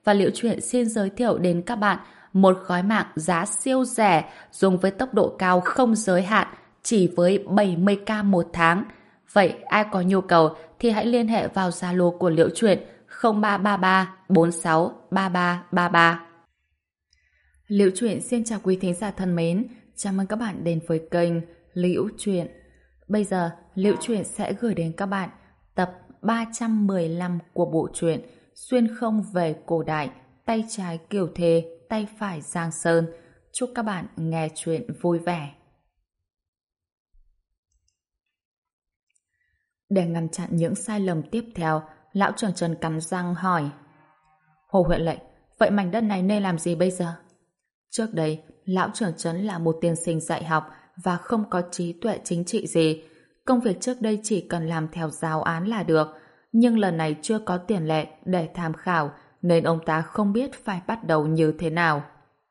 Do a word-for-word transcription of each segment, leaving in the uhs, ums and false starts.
và Liễu Chuyện xin giới thiệu đến các bạn một gói mạng giá siêu rẻ dùng với tốc độ cao không giới hạn chỉ với bảy mươi k một tháng. Vậy ai có nhu cầu thì hãy liên hệ vào Zalo của Liễu Chuyện không ba ba ba bốn sáu ba ba ba ba. Liễu Chuyện xin chào quý thính giả thân mến, chào mừng các bạn đến với kênh Liễu Chuyện. Bây giờ Liễu Chuyện sẽ gửi đến các bạn tập ba trăm mười lăm của bộ truyện Xuyên không về cổ đại, tay trái Kiều Thề, tay phải Giang Sơn. Chúc các bạn nghe chuyện vui vẻ. Để ngăn chặn những sai lầm tiếp theo, lão trưởng Trần cắn răng hỏi: Hồ huyện lệnh, vậy mảnh đất này nên làm gì bây giờ? Trước đây, lão trưởng Trấn là một tiên sinh dạy học và không có trí tuệ chính trị gì. Công việc trước đây chỉ cần làm theo giáo án là được, nhưng lần này chưa có tiền lệ để tham khảo nên ông ta không biết phải bắt đầu như thế nào.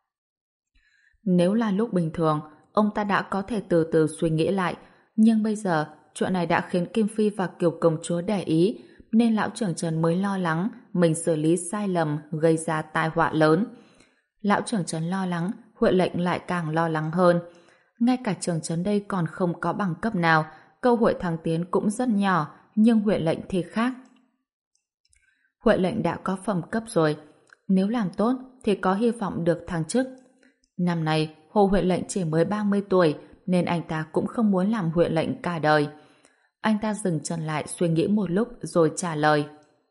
Nếu là lúc bình thường, ông ta đã có thể từ từ suy nghĩ lại, nhưng bây giờ chuyện này đã khiến Kim Phi và Kiều công chúa để ý, nên lão trưởng Trần mới lo lắng mình xử lý sai lầm gây ra tai họa lớn. Lão trưởng Trấn lo lắng, huyện lệnh lại càng lo lắng hơn. Ngay cả trưởng trấn đây còn không có bằng cấp nào, cơ hội thăng tiến cũng rất nhỏ, nhưng huyện lệnh thì khác. Huyện lệnh đã có phẩm cấp rồi, nếu làm tốt thì có hy vọng được thăng chức. Năm nay, Hồ huyện lệnh chỉ mới ba mươi tuổi, nên anh ta cũng không muốn làm huyện lệnh cả đời. Anh ta dừng chân lại suy nghĩ một lúc rồi trả lời: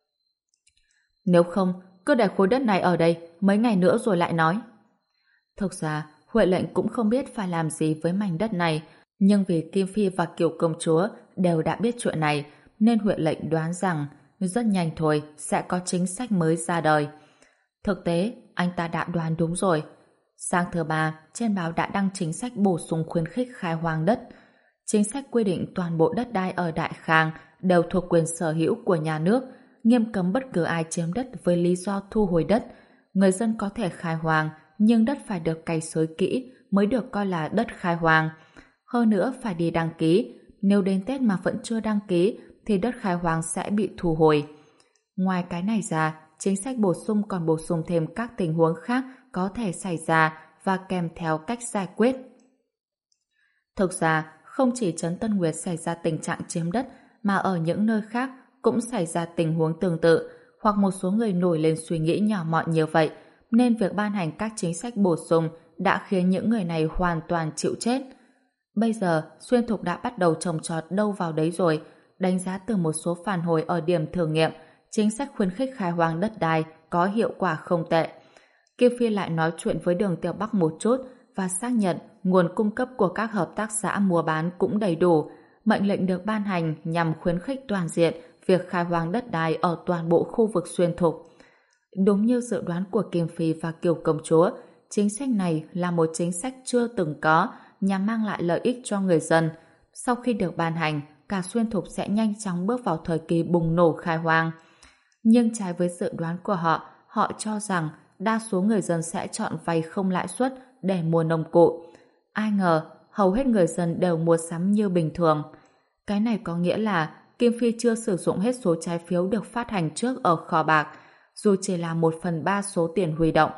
Nếu không, cứ để khối đất này ở đây, mấy ngày nữa rồi lại nói. Thực ra, Huệ lệnh cũng không biết phải làm gì với mảnh đất này, nhưng vì Kim Phi và Kiều công chúa đều đã biết chuyện này, nên Huệ lệnh đoán rằng rất nhanh thôi sẽ có chính sách mới ra đời. Thực tế, anh ta đã đoán đúng rồi. Sáng thứ ba, trên báo đã đăng chính sách bổ sung khuyến khích khai hoang đất. Chính sách quy định toàn bộ đất đai ở Đại Khang đều thuộc quyền sở hữu của nhà nước, nghiêm cấm bất cứ ai chiếm đất với lý do thu hồi đất. Người dân có thể khai hoang, nhưng đất phải được cày xới kỹ mới được coi là đất khai hoang. Hơn nữa phải đi đăng ký, nếu đến Tết mà vẫn chưa đăng ký thì đất khai hoang sẽ bị thu hồi. Ngoài cái này ra, chính sách bổ sung còn bổ sung thêm các tình huống khác có thể xảy ra và kèm theo cách giải quyết. Thực ra, không chỉ Trấn Tân Nguyệt xảy ra tình trạng chiếm đất, mà ở những nơi khác cũng xảy ra tình huống tương tự, hoặc một số người nổi lên suy nghĩ nhỏ mọn như vậy, nên việc ban hành các chính sách bổ sung đã khiến những người này hoàn toàn chịu chết. Bây giờ, Xuyên Thục đã bắt đầu trồng trọt đâu vào đấy rồi. Đánh giá từ một số phản hồi ở điểm thử nghiệm, chính sách khuyến khích khai hoang đất đai có hiệu quả không tệ. Kim Phi lại nói chuyện với Đường Tiểu Bắc một chút và xác nhận nguồn cung cấp của các hợp tác xã mua bán cũng đầy đủ. Mệnh lệnh được ban hành nhằm khuyến khích toàn diện việc khai hoang đất đai ở toàn bộ khu vực Xuyên Thục. Đúng như dự đoán của Kim Phi và Kiều công chúa, chính sách này là một chính sách chưa từng có nhằm mang lại lợi ích cho người dân. Sau khi được ban hành, cả Xuyên Thục sẽ nhanh chóng bước vào thời kỳ bùng nổ khai hoang. Nhưng trái với dự đoán của họ, họ cho rằng đa số người dân sẽ chọn vay không lãi suất để mua nông cụ. Ai ngờ, hầu hết người dân đều mua sắm như bình thường. Cái này có nghĩa là Kim Phi chưa sử dụng hết số trái phiếu được phát hành trước ở kho bạc, dù chỉ là một phần ba số tiền huy động.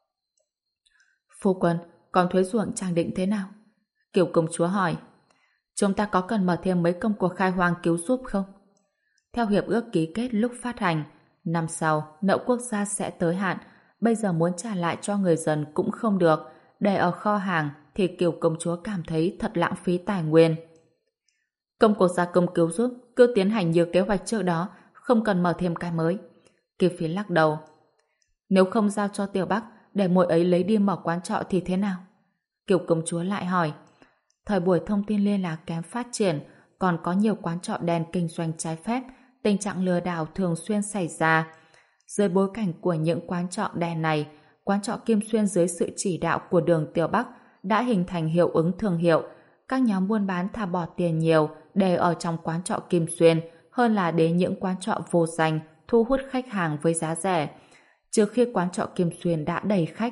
Phu quân, còn thuế ruộng chàng định thế nào? Kiều công chúa hỏi. Chúng ta có cần mở thêm mấy công cuộc khai hoang cứu giúp không? Theo hiệp ước ký kết lúc phát hành, năm sau nợ quốc gia sẽ tới hạn, bây giờ muốn trả lại cho người dân cũng không được, để ở kho hàng thì Kiều công chúa cảm thấy thật lãng phí tài nguyên. Công cuộc gia công cứu giúp cứ tiến hành như kế hoạch trước đó, không cần mở thêm cái mới. Kiều Phi lắc đầu. Nếu không giao cho Tiểu Bắc để muội ấy lấy đi mở quán trọ thì thế nào? Kiều công chúa lại hỏi. Thời buổi thông tin liên lạc kém phát triển, còn có nhiều quán trọ đen kinh doanh trái phép, tình trạng lừa đảo thường xuyên xảy ra. Dưới bối cảnh của những quán trọ đen này, quán trọ Kim Xuyên dưới sự chỉ đạo của Đường Tiểu Bắc đã hình thành hiệu ứng thương hiệu. Các nhóm buôn bán thà bỏ tiền nhiều để ở trong quán trọ Kim Xuyên hơn là đến những quán trọ vô danh thu hút khách hàng với giá rẻ, trừ khi quán trọ Kim Xuyên đã đầy khách.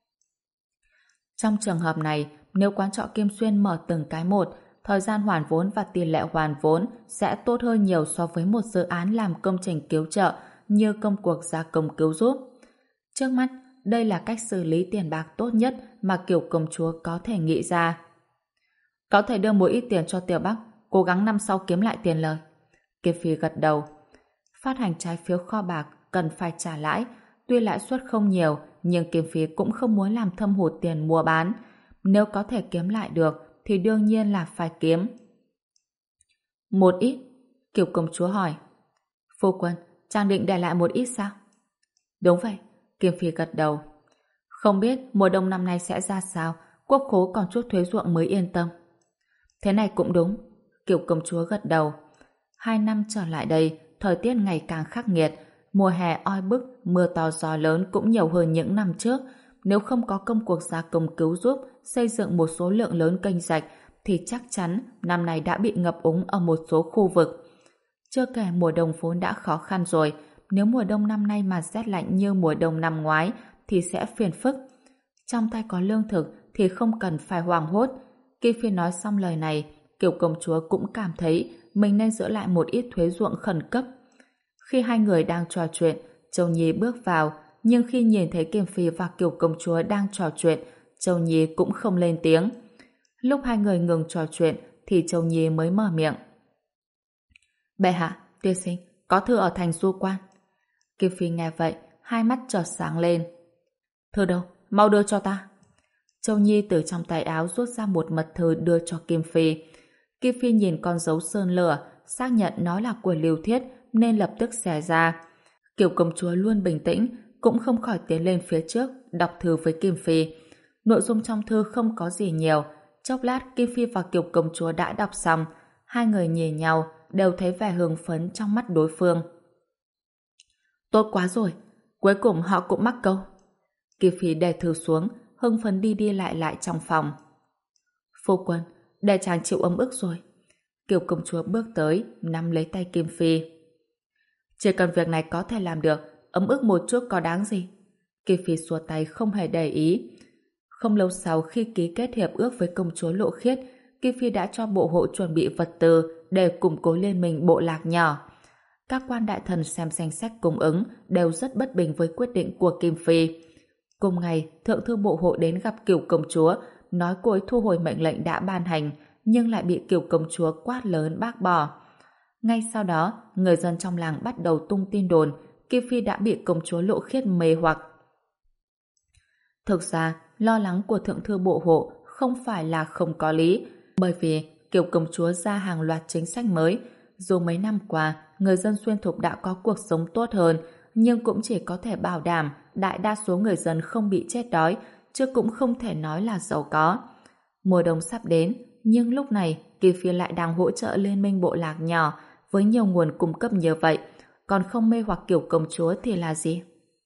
Trong trường hợp này, nếu quán trọ Kim Xuyên mở từng cái một, thời gian hoàn vốn và tỷ lệ hoàn vốn sẽ tốt hơn nhiều so với một dự án làm công trình cứu trợ như công cuộc gia công cứu giúp. Trước mắt, đây là cách xử lý tiền bạc tốt nhất mà Kiều công chúa có thể nghĩ ra. Có thể đưa một ít tiền cho Tiểu Bắc, cố gắng năm sau kiếm lại tiền lời. Kiều Phi gật đầu. Phát hành trái phiếu kho bạc cần phải trả lãi, tuy lãi suất không nhiều, nhưng Kiều Phi cũng không muốn làm thâm hụt tiền mua bán. Nếu có thể kiếm lại được, thì đương nhiên là phải kiếm. Một ít? Kiều công chúa hỏi. Phu quân, chàng định để lại một ít sao? Đúng vậy, Kiều Phi gật đầu. Không biết mùa đông năm nay sẽ ra sao, quốc khố còn chút thuế ruộng mới yên tâm. Thế này cũng đúng, Kiều công chúa gật đầu. Hai năm trở lại đây, thời tiết ngày càng khắc nghiệt, mùa hè oi bức, mưa to gió lớn cũng nhiều hơn những năm trước. Nếu không có công cuộc gia công cứu giúp xây dựng một số lượng lớn kênh rạch, thì chắc chắn năm nay đã bị ngập úng ở một số khu vực. Chưa kể mùa đông vốn đã khó khăn rồi, nếu mùa đông năm nay mà rét lạnh như mùa đông năm ngoái thì sẽ phiền phức. Trong tay có lương thực thì không cần phải hoảng hốt. Khi Phi nói xong lời này, Kiều công chúa cũng cảm thấy mình nên giữ lại một ít thuế ruộng khẩn cấp. Khi hai người đang trò chuyện, Châu Nhi bước vào, nhưng khi nhìn thấy Kiều Phi và Kiều công chúa đang trò chuyện, Châu Nhi cũng không lên tiếng. Lúc hai người ngừng trò chuyện thì Châu Nhi mới mở miệng. Bệ hạ, tiên sinh, có thư ở thành Du Quan. Kiều Phi nghe vậy, hai mắt chợt sáng lên. Thư đâu? Mau đưa cho ta. Châu Nhi từ trong tay áo rút ra một mật thư đưa cho Kim Phi. Kim Phi nhìn con dấu sơn lửa, xác nhận nó là của Lưu Thiết nên lập tức xẻ ra. Kiều công chúa luôn bình tĩnh, cũng không khỏi tiến lên phía trước, đọc thư với Kim Phi. Nội dung trong thư không có gì nhiều. Chốc lát Kim Phi và Kiều công chúa đã đọc xong. Hai người nhìn nhau, đều thấy vẻ hưng phấn trong mắt đối phương. Tốt quá rồi, cuối cùng họ cũng mắc câu. Kim Phi để thư xuống, hưng phấn đi đi lại lại trong phòng. Phu quân, để chàng chịu ấm ức rồi. Kiều công chúa bước tới, nắm lấy tay Kim Phi. Chỉ cần việc này có thể làm được, ấm ức một chút có đáng gì. Kim Phi xua tay không hề để ý. Không lâu sau khi ký kết hiệp ước với công chúa Lộ Khiết, Kim Phi đã cho bộ hộ chuẩn bị vật tư để củng cố liên minh bộ lạc nhỏ. Các quan đại thần xem danh sách cung ứng đều rất bất bình với quyết định của Kim Phi. Cùng ngày, thượng thư bộ hộ đến gặp Kiều công chúa, nói cô ấy thu hồi mệnh lệnh đã ban hành, nhưng lại bị Kiều công chúa quát lớn bác bỏ. Ngay sau đó, người dân trong làng bắt đầu tung tin đồn Kim Phi đã bị công chúa Lộ Khiết mê hoặc. Thực ra, lo lắng của thượng thư bộ hộ không phải là không có lý, bởi vì Kiều công chúa ra hàng loạt chính sách mới. Dù mấy năm qua, người dân Xuyên Thục đã có cuộc sống tốt hơn, nhưng cũng chỉ có thể bảo đảm đại đa số người dân không bị chết đói, chứ cũng không thể nói là giàu có. Mùa đông sắp đến, nhưng lúc này Kim Phi lại đang hỗ trợ liên minh bộ lạc nhỏ với nhiều nguồn cung cấp như vậy, còn không mê hoặc Kiều công chúa thì là gì?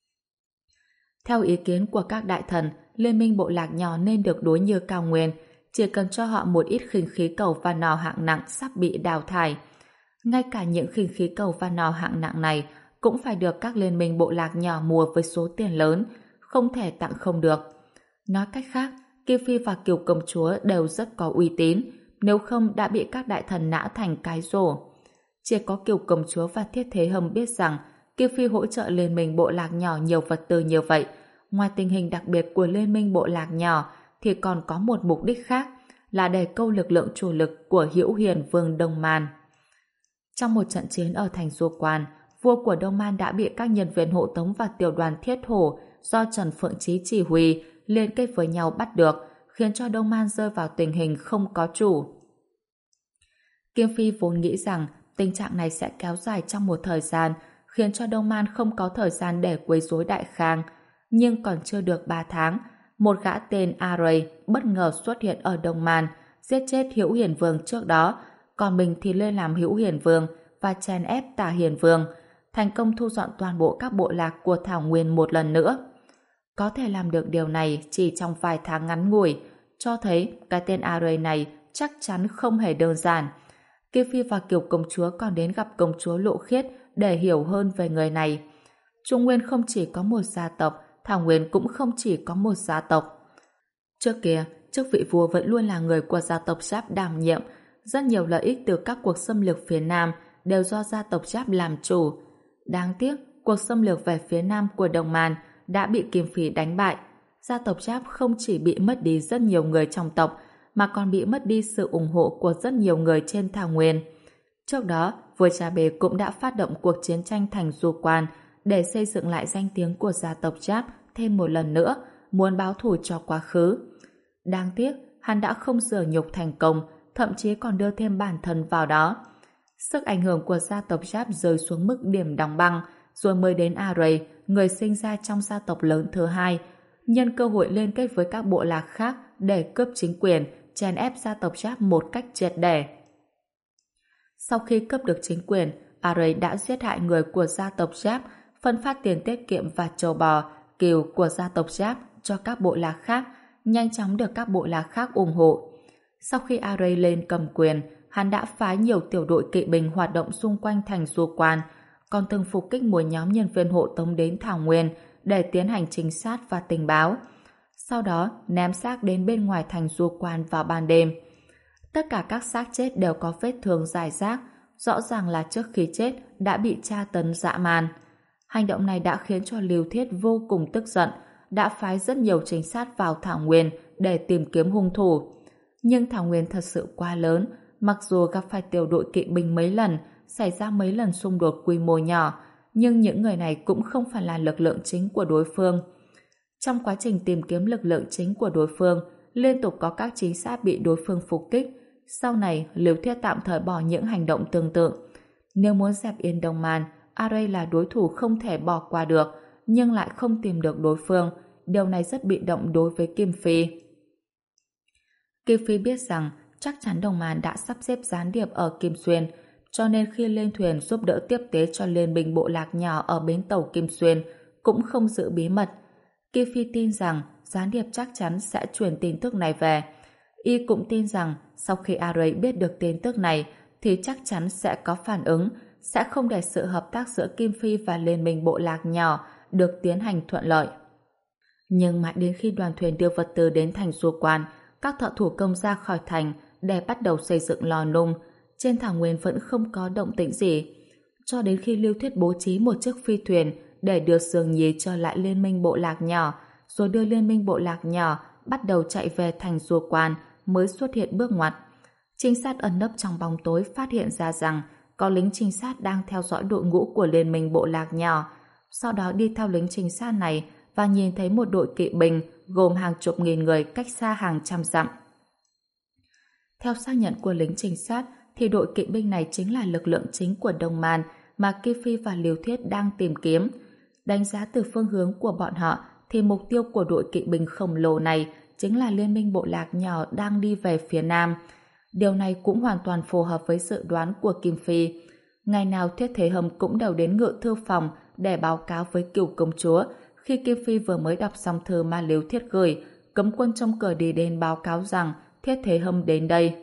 Theo ý kiến của các đại thần, liên minh bộ lạc nhỏ nên được đối như cao nguyên, chỉ cần cho họ một ít khinh khí cầu và nỏ hạng nặng sắp bị đào thải. Ngay cả những khinh khí cầu và nỏ hạng nặng này cũng phải được các liên minh bộ lạc nhỏ mua với số tiền lớn, không thể tặng không được. Nói cách khác, Kim Phi và Kiều công chúa đều rất có uy tín, nếu không đã bị các đại thần nã thành cái rổ. Chỉ có Kiều công chúa và Thiết Thế Hâm biết rằng Kim Phi hỗ trợ liên minh bộ lạc nhỏ nhiều vật tư như vậy. Ngoài tình hình đặc biệt của liên minh bộ lạc nhỏ thì còn có một mục đích khác, là để câu lực lượng chủ lực của Hữu Hiền Vương Đông Man. Trong một trận chiến ở thành Du Quan, vua của Đông Man đã bị các nhân viên hộ tống và tiểu đoàn Thiết Hổ do Trần Phượng Chí chỉ huy liên kết với nhau bắt được, khiến cho Đông Man rơi vào tình hình không có chủ. Kim Phi vốn nghĩ rằng tình trạng này sẽ kéo dài trong một thời gian, khiến cho Đông Man không có thời gian để quấy rối Đại Khang. Nhưng còn chưa được ba tháng, một gã tên Aray bất ngờ xuất hiện ở Đông Man, giết chết Hữu Hiền Vương trước đó, còn mình thì lên làm Hữu Hiền Vương và chèn ép Tả Hiền Vương, thành công thu dọn toàn bộ các bộ lạc của Thảo Nguyên một lần nữa. Có thể làm được điều này chỉ trong vài tháng ngắn ngủi, cho thấy cái tên Aray này chắc chắn không hề đơn giản. Kim Phi và Kiều công chúa còn đến gặp công chúa Lộ Khiết để hiểu hơn về người này. Trung Nguyên không chỉ có một gia tộc, Thảo Nguyên cũng không chỉ có một gia tộc. Trước kia, chức vị vua vẫn luôn là người của gia tộc Giáp đảm nhiệm. Rất nhiều lợi ích từ các cuộc xâm lược phía Nam đều do gia tộc Giáp làm chủ. Đáng tiếc, cuộc xâm lược về phía Nam của Đông Man đã bị Kim Phi đánh bại. Gia tộc Giáp không chỉ bị mất đi rất nhiều người trong tộc, mà còn bị mất đi sự ủng hộ của rất nhiều người trên thảo nguyên. Trước đó, vua Cha Bê cũng đã phát động cuộc chiến tranh thành Du Quan để xây dựng lại danh tiếng của gia tộc Giáp thêm một lần nữa, muốn báo thù cho quá khứ. Đáng tiếc, hắn đã không rửa nhục thành công, thậm chí còn đưa thêm bản thân vào đó. Sức ảnh hưởng của gia tộc Giáp rơi xuống mức điểm đóng băng, rồi mới đến Aray, người sinh ra trong gia tộc lớn thứ hai, nhân cơ hội liên kết với các bộ lạc khác để cướp chính quyền, chèn ép gia tộc Giáp một cách triệt để. Sau khi cướp được chính quyền, Aray đã giết hại người của gia tộc Giáp, phân phát tiền tiết kiệm và trâu bò, cừu của gia tộc Giáp cho các bộ lạc khác, nhanh chóng được các bộ lạc khác ủng hộ. Sau khi Aray lên cầm quyền, hắn đã phái nhiều tiểu đội kỵ binh hoạt động xung quanh thành Du Quan, còn từng phục kích một nhóm nhân viên hộ tống đến thảo nguyên để tiến hành trinh sát và tình báo. Sau đó, ném xác đến bên ngoài thành Du Quan vào ban đêm. Tất cả các xác chết đều có vết thương rải rác, rõ ràng là trước khi chết đã bị tra tấn dã man. Hành động này đã khiến cho Lưu Thiết vô cùng tức giận, đã phái rất nhiều trinh sát vào thảo nguyên để tìm kiếm hung thủ. Nhưng thảo nguyên thật sự quá lớn, mặc dù gặp phải tiểu đội kỵ binh mấy lần, xảy ra mấy lần xung đột quy mô nhỏ, nhưng những người này cũng không phải là lực lượng chính của đối phương. Trong quá trình tìm kiếm lực lượng chính của đối phương, liên tục có các trinh sát bị đối phương phục kích. Sau này, Lưu Thiết tạm thời bỏ những hành động tương tự. Nếu muốn dẹp yên Đông Man, Aray là đối thủ không thể bỏ qua được, nhưng lại không tìm được đối phương. Điều này rất bị động đối với Kim Phi. Kim Phi biết rằng chắc chắn Đông Man đã sắp xếp gián điệp ở Kim Xuyên, cho nên khi lên thuyền giúp đỡ tiếp tế cho liên minh bộ lạc nhỏ ở bến tàu Kim Xuyên cũng không giữ bí mật. Kim Phi tin rằng gián điệp chắc chắn sẽ truyền tin tức này về. Y cũng tin rằng sau khi Aray biết được tin tức này thì chắc chắn sẽ có phản ứng, sẽ không để sự hợp tác giữa Kim Phi và liên minh bộ lạc nhỏ được tiến hành thuận lợi. Nhưng mãi đến khi đoàn thuyền đưa vật tư đến thành Du Quan, các thợ thủ công ra khỏi thành để bắt đầu xây dựng lò nung, trên thảo nguyên vẫn không có động tĩnh gì. Cho đến khi Lưu Thiết bố trí một chiếc phi thuyền để đưa Sương Nhi trở lại liên minh bộ lạc nhỏ, rồi đưa liên minh bộ lạc nhỏ bắt đầu chạy về thành Du Quan, mới xuất hiện bước ngoặt. Trinh sát ẩn nấp trong bóng tối phát hiện ra rằng có lính trinh sát đang theo dõi đội ngũ của liên minh bộ lạc nhỏ. Sau đó đi theo lính trinh sát này và nhìn thấy một đội kỵ binh gồm hàng chục nghìn người cách xa hàng trăm dặm. Theo xác nhận của lính trinh sát thì đội kỵ binh này chính là lực lượng chính của Đông Man mà Kim Phi và Lưu Thiết đang tìm kiếm. Đánh giá từ phương hướng của bọn họ thì mục tiêu của đội kỵ binh khổng lồ này chính là liên minh bộ lạc nhỏ đang đi về phía nam. Điều này cũng hoàn toàn phù hợp với dự đoán của Kim Phi. Ngày nào Thiết Thế Hâm cũng đều đến ngự thư phòng để báo cáo với Cửu công chúa. Khi Kim Phi vừa mới đọc xong thư mà Lưu Thiết gửi, cấm quân trong cửa đi đến báo cáo rằng Thiết Thế Hâm đến đây.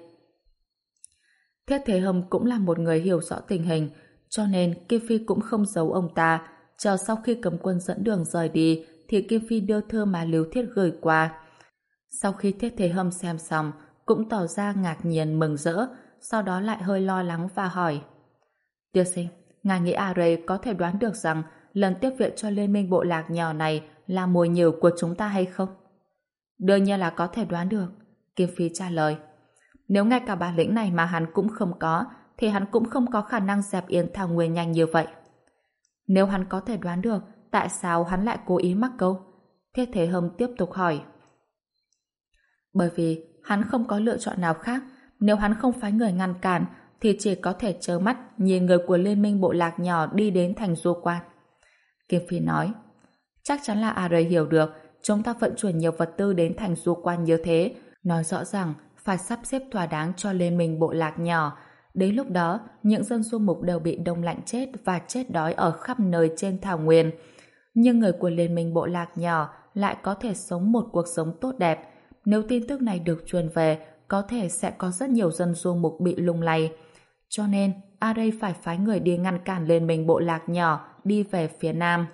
Thiết Thế Hâm cũng là một người hiểu rõ tình hình, cho nên Kim Phi cũng không giấu ông ta. Chờ sau khi cấm quân dẫn đường rời đi thì Kim Phi đưa thư mà Lưu Thiết gửi qua. Sau khi Thiết Thế Hâm xem xong, cũng tỏ ra ngạc nhiên mừng rỡ, sau đó lại hơi lo lắng và hỏi: Tiên sinh, ngài nghĩ Aray có thể đoán được rằng lần tiếp viện cho liên minh bộ lạc nhỏ này là mồi nhử của chúng ta hay không? Đương nhiên là có thể đoán được, Kim Phi trả lời. Nếu ngay cả bản lĩnh này mà hắn cũng không có, thì hắn cũng không có khả năng dẹp yên thảo nguyên nhanh như vậy. Nếu hắn có thể đoán được, tại sao hắn lại cố ý mắc câu? Thiết Thế Hâm tiếp tục hỏi. Bởi vì hắn không có lựa chọn nào khác. Nếu hắn không phái người ngăn cản thì chỉ có thể trơ mắt nhìn người của liên minh bộ lạc nhỏ đi đến thành Du Quan. Kim Phi nói, chắc chắn là Aray hiểu được chúng ta vận chuyển nhiều vật tư đến thành Du Quan như thế, nói rõ ràng phải sắp xếp thỏa đáng cho liên minh bộ lạc nhỏ. Đến lúc đó, những dân du mục đều bị đông lạnh chết và chết đói ở khắp nơi trên thảo nguyên. Nhưng người của liên minh bộ lạc nhỏ lại có thể sống một cuộc sống tốt đẹp. Nếu tin tức này được truyền về, có thể sẽ có rất nhiều dân du mục bị lung lay. Cho nên, Aray phải phái người đi ngăn cản liên minh bộ lạc nhỏ đi về phía nam.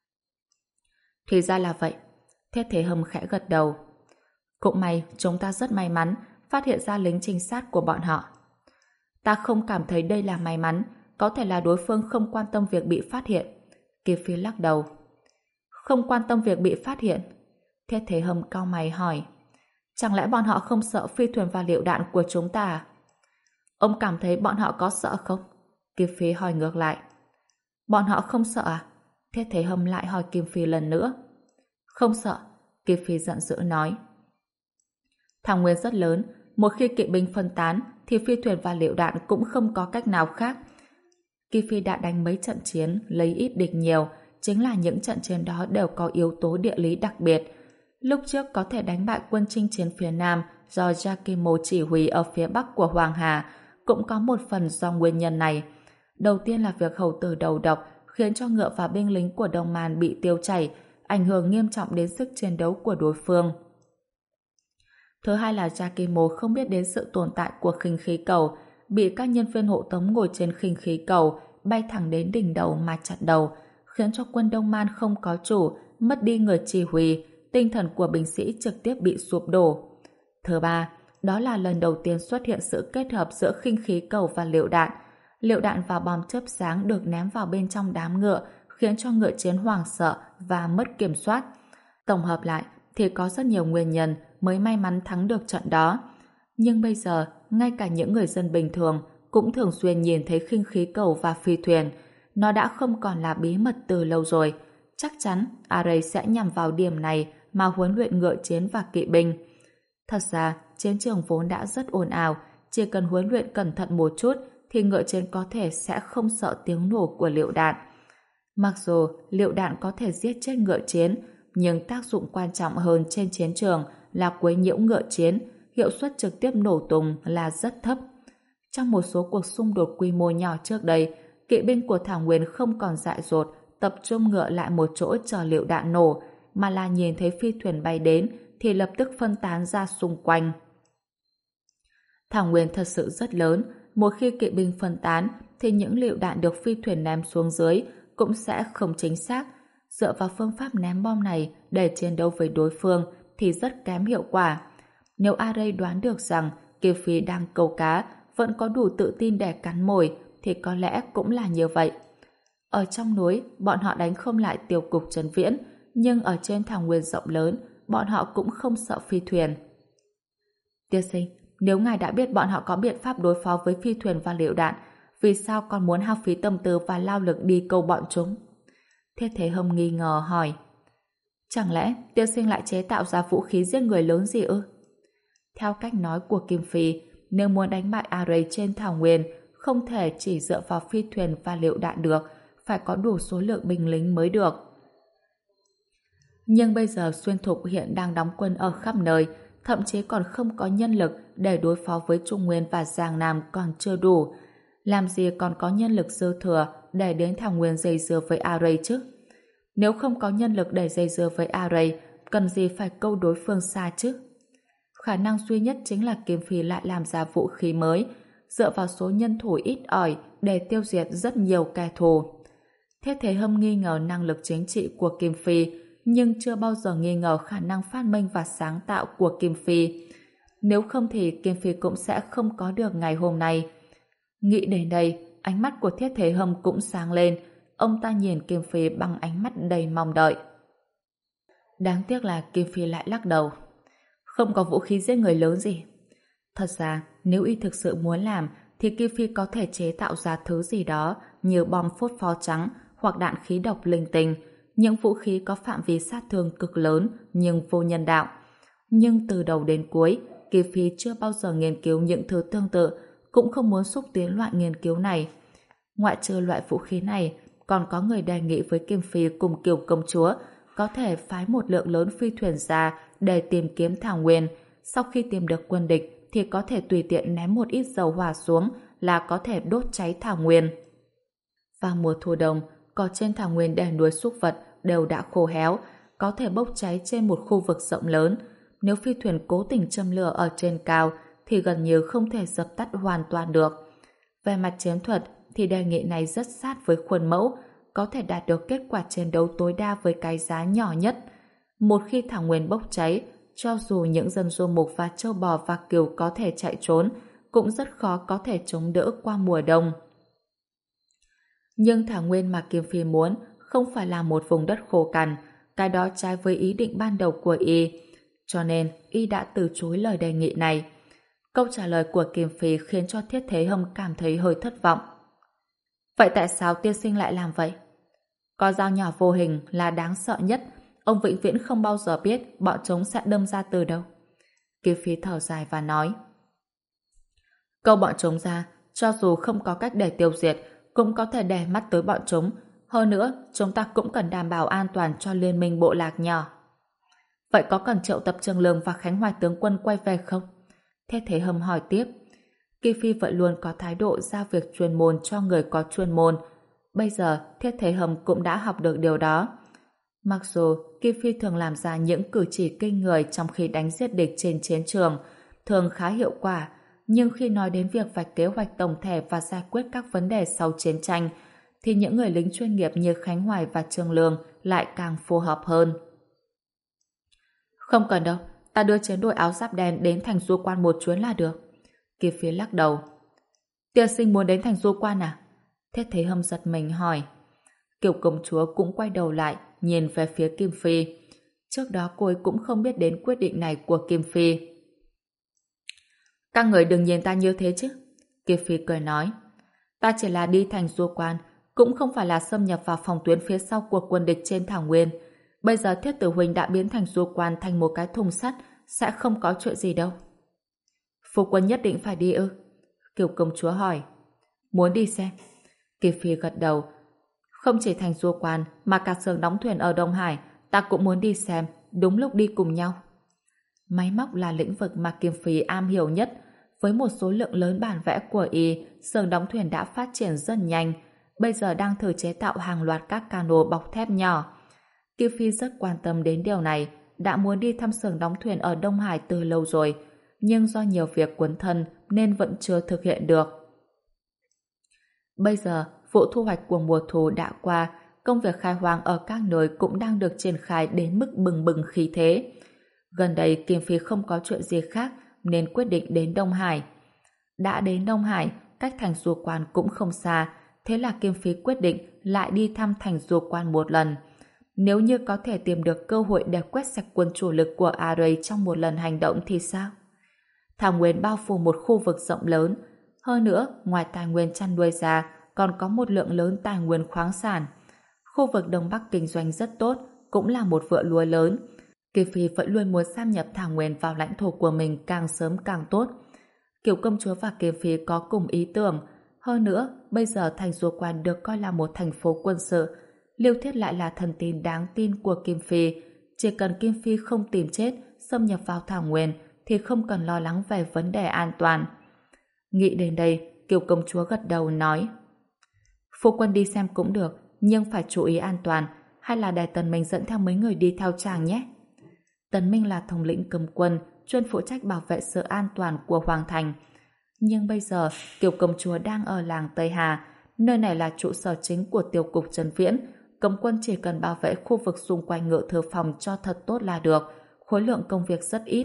Thì ra là vậy. Thiết Thế Hâm khẽ gật đầu. Cũng may, chúng ta rất may mắn phát hiện ra lính trinh sát của bọn họ. Ta không cảm thấy đây là may mắn, có thể là đối phương không quan tâm việc bị phát hiện. Kim Phi lắc đầu. không quan tâm việc bị phát hiện. Thiết Thế Hâm cau mày hỏi, chẳng lẽ bọn họ không sợ phi thuyền và lựu đạn của chúng ta à? Ông cảm thấy bọn họ có sợ không? Kim Phi hỏi ngược lại. Bọn họ không sợ à? Thiết Thế Hâm lại hỏi Kim Phi lần nữa. Không sợ, Kim Phi giận dữ nói. Thảo Nguyên rất lớn, một khi kỵ binh phân tán thì phi thuyền và lựu đạn cũng không có cách nào khác. Kim Phi đã đánh mấy trận chiến, lấy ít địch nhiều, chính là những trận chiến đó đều có yếu tố địa lý đặc biệt. Lúc trước có thể đánh bại quân chinh chiến phía Nam do Yakimo chỉ huy ở phía Bắc của Hoàng Hà, cũng có một phần do nguyên nhân này. Đầu tiên là việc hầu tử đầu độc khiến cho ngựa và binh lính của Đông Man bị tiêu chảy, ảnh hưởng nghiêm trọng đến sức chiến đấu của đối phương. Thứ hai là Yakimo không biết đến sự tồn tại của khinh khí cầu, bị các nhân viên hộ tống ngồi trên khinh khí cầu bay thẳng đến đỉnh đầu mà chặn đầu, khiến cho quân Đông Man không có chủ, mất đi người chỉ huy, tinh thần của binh sĩ trực tiếp bị sụp đổ. Thứ ba, đó là lần đầu tiên xuất hiện sự kết hợp giữa khinh khí cầu và lựu đạn. Lựu đạn và bom chớp sáng được ném vào bên trong đám ngựa, khiến cho ngựa chiến hoảng sợ và mất kiểm soát. Tổng hợp lại thì có rất nhiều nguyên nhân mới may mắn thắng được trận đó. Nhưng bây giờ, ngay cả những người dân bình thường cũng thường xuyên nhìn thấy khinh khí cầu và phi thuyền. Nó đã không còn là bí mật từ lâu rồi. Chắc chắn Ares sẽ nhằm vào điểm này mà huấn luyện ngựa chiến và kỵ binh. Thật ra, chiến trường vốn đã rất ồn ào, chỉ cần huấn luyện cẩn thận một chút thì ngựa chiến có thể sẽ không sợ tiếng nổ của lựu đạn. Mặc dù lựu đạn có thể giết chết ngựa chiến, nhưng tác dụng quan trọng hơn trên chiến trường là quấy nhiễu ngựa chiến, hiệu suất trực tiếp nổ tung là rất thấp. Trong một số cuộc xung đột quy mô nhỏ trước đây, kỵ binh của Thảo Nguyên không còn dại dột, tập trung ngựa lại một chỗ chờ lựu đạn nổ, mà là nhìn thấy phi thuyền bay đến thì lập tức phân tán ra xung quanh. Thảo Nguyên thật sự rất lớn, một khi kỵ binh phân tán thì những lựu đạn được phi thuyền ném xuống dưới cũng sẽ không chính xác. Dựa vào phương pháp ném bom này để chiến đấu với đối phương thì rất kém hiệu quả. Nếu Ares đoán được rằng Kim Phi đang câu cá, vẫn có đủ tự tin để cắn mồi thì có lẽ cũng là như vậy. Ở trong núi, bọn họ đánh không lại tiêu cục Trấn Viễn, nhưng ở trên thảo nguyên rộng lớn, bọn họ cũng không sợ phi thuyền. Tiên sinh, nếu ngài đã biết bọn họ có biện pháp đối phó với phi thuyền và lựu đạn, vì sao còn muốn hao phí tâm tư và lao lực đi câu bọn chúng? Thiết Thế Hâm nghi ngờ hỏi. Chẳng lẽ tiên sinh lại chế tạo ra vũ khí giết người lớn gì ư? Theo cách nói của Kim Phi, nếu muốn đánh bại Ares trên thảo nguyên, không thể chỉ dựa vào phi thuyền và lựu đạn được, phải có đủ số lượng binh lính mới được. Nhưng bây giờ Xuyên Thục hiện đang đóng quân ở khắp nơi, thậm chí còn không có nhân lực để đối phó với Trung Nguyên và Giang Nam còn chưa đủ. Làm gì còn có nhân lực dư thừa để đến thảo nguyên dây dưa với Ares chứ? Nếu không có nhân lực để dây dưa với Ares, cần gì phải câu đối phương xa chứ? Khả năng duy nhất chính là Kim Phi lại làm ra vũ khí mới, dựa vào số nhân thủ ít ỏi để tiêu diệt rất nhiều kẻ thù. Thiết Thế Hâm nghi ngờ năng lực chính trị của Kim Phi, nhưng chưa bao giờ nghi ngờ khả năng phát minh và sáng tạo của Kim Phi. Nếu không thì Kim Phi cũng sẽ không có được ngày hôm nay. Nghĩ đến đây, ánh mắt của Thiết Thế Hâm cũng sáng lên. Ông ta nhìn Kim Phi bằng ánh mắt đầy mong đợi. Đáng tiếc là Kim Phi lại lắc đầu. Không có vũ khí giết người lớn gì. Thật ra, nếu y thực sự muốn làm thì Kim Phi có thể chế tạo ra thứ gì đó như bom phốt pho trắng hoặc đạn khí độc linh tinh, những vũ khí có phạm vi sát thương cực lớn nhưng vô nhân đạo. Nhưng từ đầu đến cuối, Kim Phi chưa bao giờ nghiên cứu những thứ tương tự, cũng không muốn xúc tiến loại nghiên cứu này. Ngoại trừ loại vũ khí này, còn có người đề nghị với Kim Phi cùng Kiều công chúa có thể phái một lượng lớn phi thuyền ra để tìm kiếm thảo nguyên. Sau khi tìm được quân địch thì có thể tùy tiện ném một ít dầu hỏa xuống là có thể đốt cháy thảo nguyên. Vào mùa thu đông, cỏ trên thảo nguyên đèn đuôi súc vật đều đã khô héo, có thể bốc cháy trên một khu vực rộng lớn. Nếu phi thuyền cố tình châm lửa ở trên cao thì gần như không thể dập tắt hoàn toàn được. Về mặt chiến thuật thì đề nghị này rất sát với khuôn mẫu, có thể đạt được kết quả chiến đấu tối đa với cái giá nhỏ nhất. Một khi thảo nguyên bốc cháy, cho dù những dân du mục và châu bò và cừu có thể chạy trốn, cũng rất khó có thể chống đỡ qua mùa đông. Nhưng thảo nguyên mà Kim Phi muốn không phải là một vùng đất khô cằn, cái đó trái với ý định ban đầu của y, cho nên y đã từ chối lời đề nghị này. Câu trả lời của Kim Phi khiến cho Thiết Thế Hâm cảm thấy hơi thất vọng. Vậy tại sao tiên sinh lại làm vậy? Con dao nhỏ vô hình là đáng sợ nhất, ông vĩnh viễn không bao giờ biết bọn chúng sẽ đâm ra từ đâu. Kim Phi thở dài và nói, câu bọn chúng ra, cho dù không có cách để tiêu diệt, cũng có thể đè mắt tới bọn chúng. Hơn nữa, chúng ta cũng cần đảm bảo an toàn cho liên minh bộ lạc nhỏ. Vậy có cần triệu tập Trường Lương và Khánh Hoài tướng quân quay về không? Thiết Thế Hâm hỏi tiếp. Kim Phi vẫn luôn có thái độ giao việc chuyên môn cho người có chuyên môn. Bây giờ, Thiết Thế Hâm cũng đã học được điều đó. Mặc dù Kim Phi thường làm ra những cử chỉ kinh người trong khi đánh giết địch trên chiến trường, thường khá hiệu quả, nhưng khi nói đến việc vạch kế hoạch tổng thể và giải quyết các vấn đề sau chiến tranh, thì những người lính chuyên nghiệp như Khánh Hoài và Trường Lương lại càng phù hợp hơn. Không cần đâu, ta đưa chiến đội áo giáp đen đến thành Du Quan một chuyến là được. Kim Phi lắc đầu. Tiên sinh muốn đến thành Du Quan à? Thiết Thế Hâm giật mình hỏi. Kiều công chúa cũng quay đầu lại, nhìn về phía Kim Phi. Trước đó cô ấy cũng không biết đến quyết định này của Kim Phi. Các người đừng nhìn ta như thế chứ. Kim Phi cười nói. Ta chỉ là đi thành Du Quan, cũng không phải là xâm nhập vào phòng tuyến phía sau của quân địch trên thảo nguyên. Bây giờ Thiết Tử Huynh đã biến thành Du Quan thành một cái thùng sắt, sẽ không có chuyện gì đâu. Phu quân nhất định phải đi ư? Kiều công chúa hỏi. Muốn đi xem. Kim Phi gật đầu. Không chỉ thành Du Quan mà cả xưởng đóng thuyền ở Đông Hải ta cũng muốn đi xem, đúng lúc đi cùng nhau. Máy móc là lĩnh vực mà Kim Phi am hiểu nhất. Với một số lượng lớn bản vẽ của y, xưởng đóng thuyền đã phát triển rất nhanh, bây giờ đang thử chế tạo hàng loạt các cano bọc thép nhỏ. Kim Phi rất quan tâm đến điều này, đã muốn đi thăm xưởng đóng thuyền ở Đông Hải từ lâu rồi, nhưng do nhiều việc quấn thân nên vẫn chưa thực hiện được. Bây giờ, vụ thu hoạch của mùa thu đã qua, công việc khai hoang ở các nơi cũng đang được triển khai đến mức bừng bừng khí thế. Gần đây Kim Phi không có chuyện gì khác nên quyết định đến Đông Hải. Đã đến Đông Hải, cách thành Du Quan cũng không xa, thế là Kim Phi quyết định lại đi thăm thành Du Quan một lần. Nếu như có thể tìm được cơ hội để quét sạch quân chủ lực của Aray trong một lần hành động thì sao? Thảo Nguyên bao phủ một khu vực rộng lớn. Hơn nữa, ngoài tài nguyên chăn nuôi ra, còn có một lượng lớn tài nguyên khoáng sản. Khu vực Đông Bắc kinh doanh rất tốt, cũng là một vựa lúa lớn. Kim Phi vẫn luôn muốn sáp nhập Thảo Nguyên vào lãnh thổ của mình càng sớm càng tốt. Kiều công chúa và Kim Phi có cùng ý tưởng. Hơn nữa, bây giờ thành Du Quan được coi là một thành phố quân sự. Liêu Thiết lại là thần tín đáng tin của Kim Phi. Chỉ cần Kim Phi không tìm chết, xâm nhập vào Thảo Nguyên, thì không cần lo lắng về vấn đề an toàn. Nghĩ đến đây, Kiều công chúa gật đầu nói: Phu quân đi xem cũng được, nhưng phải chú ý an toàn, hay là để Tần Minh dẫn theo mấy người đi theo chàng nhé. Tần Minh là thống lĩnh cấm quân, chuyên phụ trách bảo vệ sự an toàn của Hoàng Thành. Nhưng bây giờ, Kiều công chúa đang ở làng Tây Hà, nơi này là trụ sở chính của Tiêu cục Trấn Viễn. Cấm quân chỉ cần bảo vệ khu vực xung quanh ngự thư phòng cho thật tốt là được, khối lượng công việc rất ít.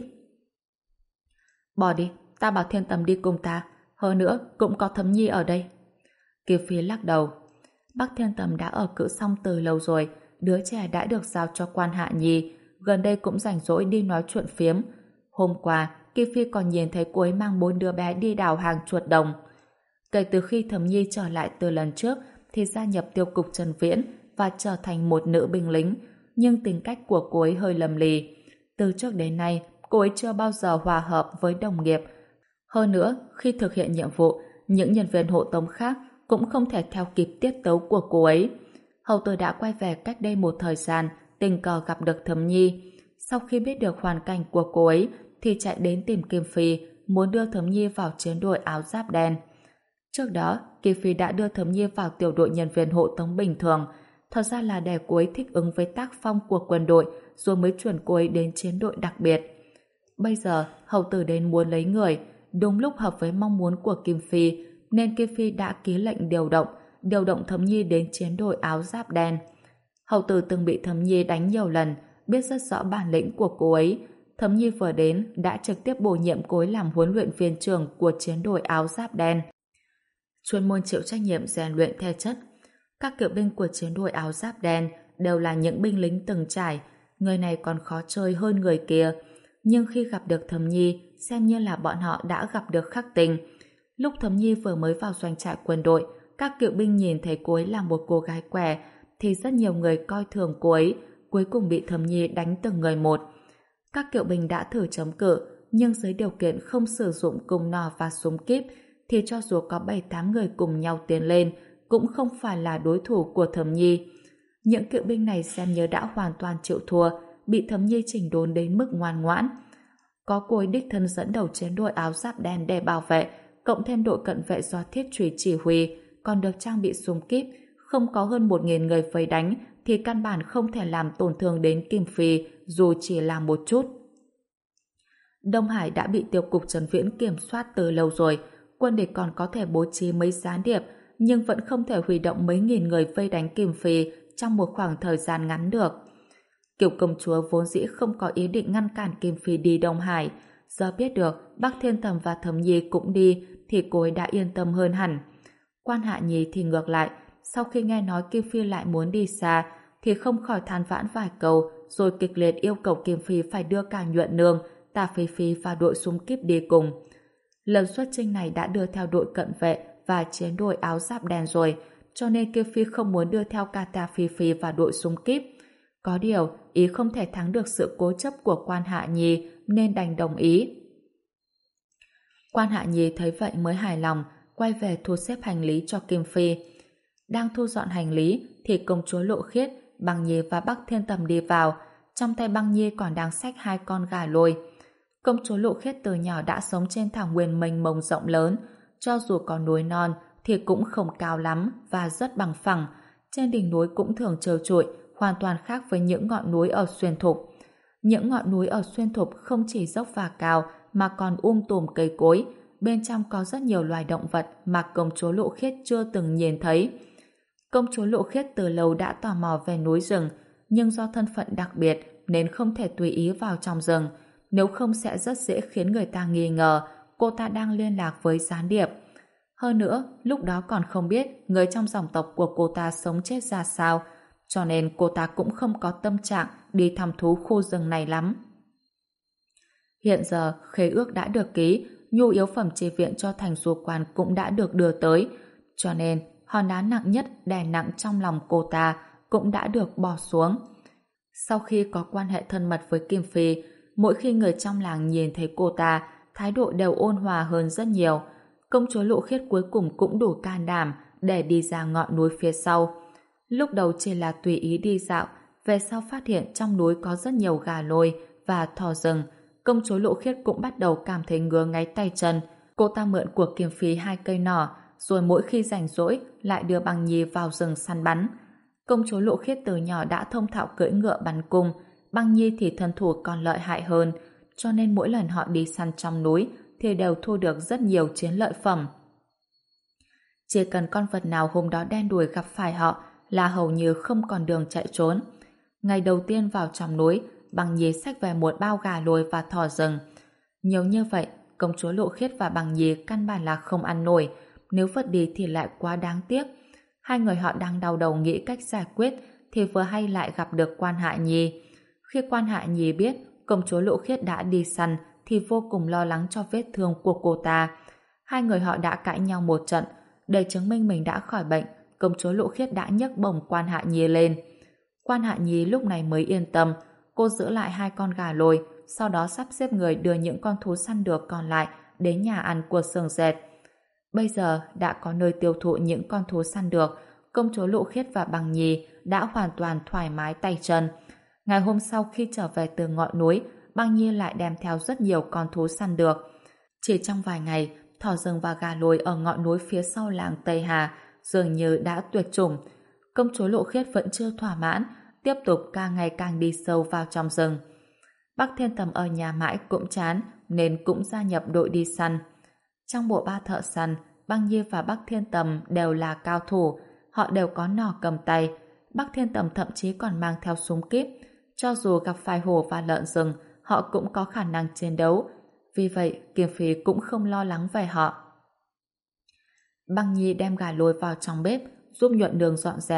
Bỏ đi, ta bảo Thiên Tầm đi cùng ta, hơn nữa cũng có Thấm Nhi ở đây. Kiều Phi lắc đầu. Bác Thiên Tầm đã ở Cự Song từ lâu rồi, đứa trẻ đã được giao cho Quan Hạ Nhi, gần đây cũng rảnh rỗi đi nói chuyện phiếm. Hôm qua, Kiều Phi còn nhìn thấy cô ấy mang bốn đứa bé đi đào hàng chuột đồng. Kể từ khi Thấm Nhi trở lại từ lần trước thì gia nhập Tiêu cục Trần Viễn và trở thành một nữ binh lính, nhưng tính cách của cô ấy hơi lầm lì. Từ trước đến nay, cô ấy chưa bao giờ hòa hợp với đồng nghiệp. Hơn nữa, khi thực hiện nhiệm vụ, những nhân viên hộ tống khác cũng không thể theo kịp tiết tấu của cô ấy. Hầu Tử đã quay về cách đây một thời gian, tình cờ gặp được Thấm Nhi. Sau khi biết được hoàn cảnh của cô ấy, thì chạy đến tìm Kim Phi, muốn đưa Thấm Nhi vào chiến đội áo giáp đen. Trước đó, Kim Phi đã đưa Thấm Nhi vào tiểu đội nhân viên hộ tống bình thường, thật ra là để cô ấy thích ứng với tác phong của quân đội, rồi mới chuyển cô ấy đến chiến đội đặc biệt. Bây giờ, Hầu Tử đến muốn lấy người, đúng lúc hợp với mong muốn của Kim Phi, nên Kim Phi đã ký lệnh điều động, điều động Thấm Nhi đến chiến đội áo giáp đen. Hầu Tử từng bị Thấm Nhi đánh nhiều lần, biết rất rõ bản lĩnh của cô ấy. Thấm Nhi vừa đến đã trực tiếp bổ nhiệm cô ấy làm huấn luyện viên trưởng của chiến đội áo giáp đen, chuyên môn chịu trách nhiệm rèn luyện thể chất. Các cựu binh của chiến đội áo giáp đen đều là những binh lính từng trải, người này còn khó chơi hơn người kia. Nhưng khi gặp được Thẩm Nhi, xem như là bọn họ đã gặp được khắc tinh. Lúc Thẩm Nhi vừa mới vào doanh trại quân đội, các cựu binh nhìn thấy cô ấy là một cô gái khỏe, thì rất nhiều người coi thường cô ấy, cuối cùng bị Thẩm Nhi đánh từng người một. Các cựu binh đã thử chống cự, nhưng dưới điều kiện không sử dụng cung nỏ và súng kíp, thì cho dù có bảy tám người cùng nhau tiến lên, cũng không phải là đối thủ của Thẩm Nhi. Những cựu binh này xem như đã hoàn toàn chịu thua, bị Thẩm Nhi chỉnh đốn đến mức ngoan ngoãn. Có cô ấy đích thân dẫn đầu chiến đội áo giáp đen để bảo vệ, cộng thêm đội cận vệ do thiết chùy chỉ huy, còn được trang bị súng kíp, không có hơn một nghìn người vây đánh thì căn bản không thể làm tổn thương đến Kim Phi dù chỉ là một chút. Đông Hải đã bị tiêu cục Trấn Viễn kiểm soát từ lâu rồi, quân địch còn có thể bố trí mấy gián điệp, nhưng vẫn không thể huy động mấy nghìn người vây đánh Kim Phi trong một khoảng thời gian ngắn được. Kiều công chúa vốn dĩ không có ý định ngăn cản Kim Phi đi Đông Hải, giờ biết được Bắc Thiên Tầm và Thẩm Nhi cũng đi thì cô ấy đã yên tâm hơn hẳn. Quan Hạ Nhi thì ngược lại, sau khi nghe nói Kim Phi lại muốn đi xa thì không khỏi than vãn vài câu, rồi kịch liệt yêu cầu Kim Phi phải đưa cả Nhuận Nương, Tả Phi Phi và đội súng kíp đi cùng. Lần xuất chinh này đã đưa theo đội cận vệ và chiến đội áo giáp đen rồi, cho nên Kim Phi không muốn đưa theo cả Tả Phi Phi và đội súng kíp. Có điều, ý không thể thắng được sự cố chấp của Quan Hạ Nhi nên đành đồng ý. Quan Hạ Nhi thấy vậy mới hài lòng, quay về thu xếp hành lý cho Kim Phi. Đang thu dọn hành lý thì công chúa Lộ Khiết, Băng Nhi và Bắc Thiên Tầm đi vào, trong tay Băng Nhi còn đang xách hai con gà lôi. Công chúa Lộ Khiết từ nhỏ đã sống trên thảo nguyên mênh mông rộng lớn, cho dù có núi non thì cũng không cao lắm và rất bằng phẳng. Trên đỉnh núi cũng thường trơ trụi, hoàn toàn khác với những ngọn núi ở Xuyên Thục. Những ngọn núi ở Xuyên Thục không chỉ dốc và cao mà còn um tùm cây cối, bên trong có rất nhiều loài động vật mà công chúa Lộ Khiết chưa từng nhìn thấy. Công chúa Lộ Khiết từ lâu đã tò mò về núi rừng, nhưng do thân phận đặc biệt nên không thể tùy ý vào trong rừng, nếu không sẽ rất dễ khiến người ta nghi ngờ cô ta đang liên lạc với gián điệp. Hơn nữa, lúc đó còn không biết người trong dòng tộc của cô ta sống chết ra sao, cho nên cô ta cũng không có tâm trạng đi thăm thú khu rừng này lắm. Hiện giờ, khế ước đã được ký, nhu yếu phẩm chi viện cho thành du quan cũng đã được đưa tới, cho nên hòn đá nặng nhất đè nặng trong lòng cô ta cũng đã được bỏ xuống. Sau khi có quan hệ thân mật với Kim Phi, mỗi khi người trong làng nhìn thấy cô ta, thái độ đều ôn hòa hơn rất nhiều. Công chúa Lộ Khiết cuối cùng cũng đủ can đảm để đi ra ngọn núi phía sau. Lúc đầu chỉ là tùy ý đi dạo, về sau phát hiện trong núi có rất nhiều gà lôi và thỏ rừng. Công chúa Lộ Khiết cũng bắt đầu cảm thấy ngứa ngáy tay chân. Cô ta mượn của Kim Phi hai cây nỏ, rồi mỗi khi rảnh rỗi lại đưa Băng Nhi vào rừng săn bắn. Công chúa Lộ Khiết từ nhỏ đã thông thạo cưỡi ngựa bắn cung, Băng Nhi thì thân thủ còn lợi hại hơn, cho nên mỗi lần họ đi săn trong núi thì đều thu được rất nhiều chiến lợi phẩm. Chỉ cần con vật nào hôm đó đen đuổi gặp phải họ là hầu như không còn đường chạy trốn. Ngày đầu tiên vào trong núi, Băng Nhi xách về một bao gà lôi và thỏ rừng. Nhiều như vậy, công chúa Lộ Khiết và Băng Nhi căn bản là không ăn nổi, nếu vứt đi thì lại quá đáng tiếc. Hai người họ đang đau đầu nghĩ cách giải quyết thì vừa hay lại gặp được Quan Hạ Nhi. Khi Quan Hạ Nhi biết công chúa Lộ Khiết đã đi săn thì vô cùng lo lắng cho vết thương của cô ta. Hai người họ đã cãi nhau một trận, để chứng minh mình đã khỏi bệnh, công chúa Lộ Khiết đã nhấc bổng Quan Hạ Nhi lên. Quan Hạ Nhi lúc này mới yên tâm, cô giữ lại hai con gà lôi, sau đó sắp xếp người đưa những con thú săn được còn lại đến nhà ăn của Sương Dệt. Bây giờ đã có nơi tiêu thụ những con thú săn được, công chúa Lộ Khiết và Băng Nhi đã hoàn toàn thoải mái tay chân. Ngày hôm sau khi trở về từ ngọn núi, Băng Nhi lại đem theo rất nhiều con thú săn được. Chỉ trong vài ngày, thỏ rừng và gà lôi ở ngọn núi phía sau làng Tây Hà dường như đã tuyệt chủng. Công chúa Lộ Khiết vẫn chưa thỏa mãn, tiếp tục càng ngày càng đi sâu vào trong rừng. Bắc Thiên Tầm ở nhà mãi cũng chán nên cũng gia nhập đội đi săn. Trong bộ ba thợ săn, Băng Nhi và Bắc Thiên Tầm đều là cao thủ, họ đều có nỏ cầm tay. Bắc Thiên Tầm thậm chí còn mang theo súng kíp, cho dù gặp phải hổ và lợn rừng, họ cũng có khả năng chiến đấu. Vì vậy, Kim Phi cũng không lo lắng về họ. Băng Nhi đem gà lôi vào trong bếp, giúp Nhuận Nương dọn dẹp,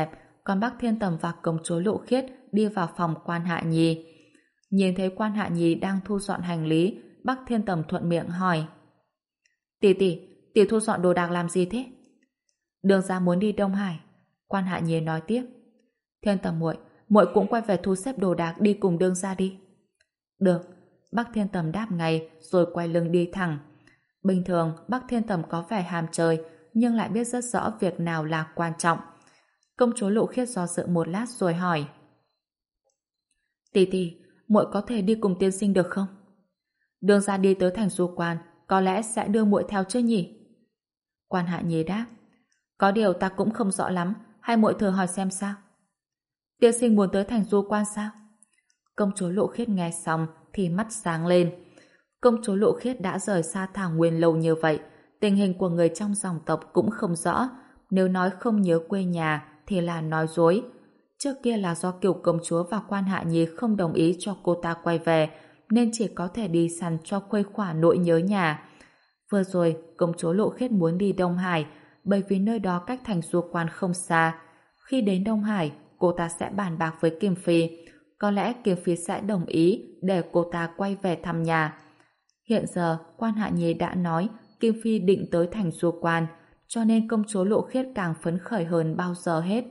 còn Bắc Thiên Tầm và công chúa Lộ Khiết đi vào phòng Quan Hạ Nhi. Nhìn thấy Quan Hạ Nhi đang thu dọn hành lý, Bắc Thiên Tầm thuận miệng hỏi: Tỷ tỷ, tỷ thu dọn đồ đạc làm gì thế? Đường ra muốn đi Đông Hải. Quan Hạ Nhi nói tiếp: Thiên Tầm muội, muội cũng quay về thu xếp đồ đạc đi cùng Đường ra đi. Được. Bắc Thiên Tầm đáp ngay rồi quay lưng đi thẳng. Bình thường Bắc Thiên Tầm có vẻ ham chơi nhưng lại biết rất rõ việc nào là quan trọng. Công chúa Lộ Khiết do dự một lát rồi hỏi: Tỷ tỷ, muội có thể đi cùng tiên sinh được không? Đường ra đi tới thành Du Quan, có lẽ sẽ đưa muội theo chứ nhỉ? Quan Hạ Nhi đáp: Có điều ta cũng không rõ lắm, hay muội thử hỏi xem sao? Tiên sinh muốn tới thành Du Quan sao? Công chúa Lộ Khiết nghe xong thì mắt sáng lên. Công chúa Lộ Khiết đã rời xa Thảo Nguyên lâu như vậy, tình hình của người trong dòng tộc cũng không rõ. Nếu nói không nhớ quê nhà thì là nói dối. Trước kia là do Kiều công chúa và Quan Hạ Nhi không đồng ý cho cô ta quay về, nên chỉ có thể đi săn cho khuây khỏa nỗi nhớ nhà. Vừa rồi, công chúa Lộ Khiết muốn đi Đông Hải, bởi vì nơi đó cách thành Du Quan không xa. Khi đến Đông Hải, cô ta sẽ bàn bạc với Kim Phi. Có lẽ Kim Phi sẽ đồng ý để cô ta quay về thăm nhà. Hiện giờ, Quan Hạ Nhi đã nói Kim Phi định tới thành Du Quan, cho nên công chúa Lộ Khiết càng phấn khởi hơn bao giờ hết.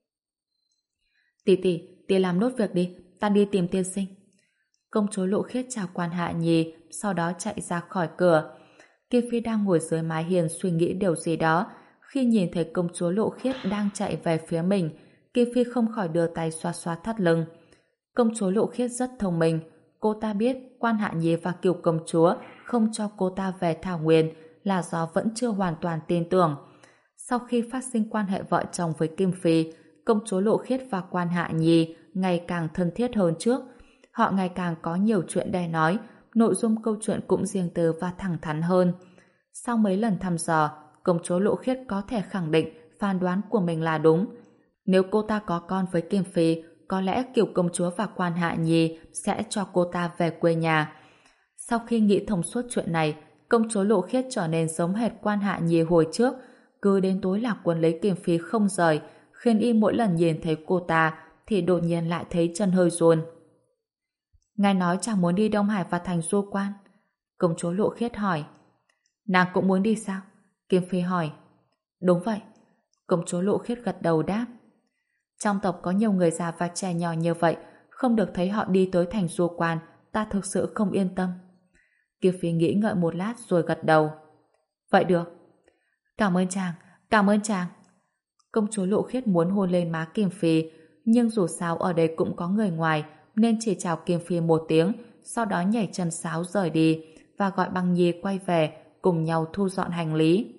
Tỷ tỷ, tỷ làm nốt việc đi, ta đi tìm tiên sinh. Công chúa Lộ Khiết chào Quan Hạ Nhi, sau đó chạy ra khỏi cửa. Kim Phi đang ngồi dưới mái hiên suy nghĩ điều gì đó. Khi nhìn thấy công chúa Lộ Khiết đang chạy về phía mình, Kim Phi không khỏi đưa tay xoa xoa thắt lưng. Công chúa Lộ Khiết rất thông minh. Cô ta biết Quan Hạ Nhi và Kiều công chúa không cho cô ta về Thảo Nguyên là do vẫn chưa hoàn toàn tin tưởng. Sau khi phát sinh quan hệ vợ chồng với Kim Phi, công chúa Lộ Khiết và Quan Hạ Nhi ngày càng thân thiết hơn trước. Họ ngày càng có nhiều chuyện để nói, nội dung câu chuyện cũng riêng tư và thẳng thắn hơn. Sau mấy lần thăm dò, công chúa Lộ Khiết có thể khẳng định phán đoán của mình là đúng. Nếu cô ta có con với Kim Phi, có lẽ Kiều công chúa và Quan Hạ Nhi sẽ cho cô ta về quê nhà. Sau khi nghĩ thông suốt chuyện này, công chúa Lộ Khiết trở nên giống hệt Quan Hạ Nhi hồi trước, cứ đến tối là quấn lấy Kim Phi không rời, khiến y mỗi lần nhìn thấy cô ta thì đột nhiên lại thấy chân hơi run. Ngài nói chàng muốn đi Đông Hải và thành Du Quan. Công chúa Lộ Khiết hỏi. Nàng cũng muốn đi sao? Kim Phi hỏi. Đúng vậy. Công chúa Lộ Khiết gật đầu đáp. Trong tộc có nhiều người già và trẻ nhỏ như vậy, không được thấy họ đi tới thành Du Quan, ta thực sự không yên tâm. Kim Phi nghĩ ngợi một lát rồi gật đầu. Vậy được. Cảm ơn chàng, cảm ơn chàng. Công chúa Lộ Khiết muốn hôn lên má Kim Phi, nhưng dù sao ở đây cũng có người ngoài, nên chỉ chào Kim Phi một tiếng, sau đó nhảy chân sáo rời đi và gọi Băng Nhi quay về, cùng nhau thu dọn hành lý.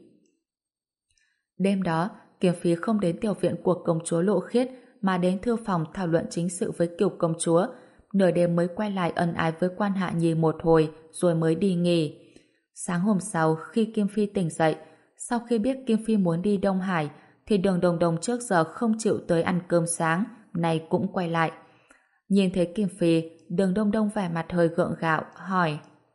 Đêm đó, Kim Phi không đến tiểu viện của công chúa Lộ Khiết mà đến thư phòng thảo luận chính sự với Kiều công chúa. Nửa đêm mới quay lại ân ái với Quan Hạ Nhi một hồi rồi mới đi nghỉ. Sáng hôm sau, khi Kim Phi tỉnh dậy, sau khi biết Kim Phi muốn đi Đông Hải thì Đường Đồng Đồng trước giờ không chịu tới ăn cơm sáng, nay cũng quay lại. Nhìn thấy Kim Phi, Đường Đông Đông vẻ mặt hơi gượng gạo, hỏi: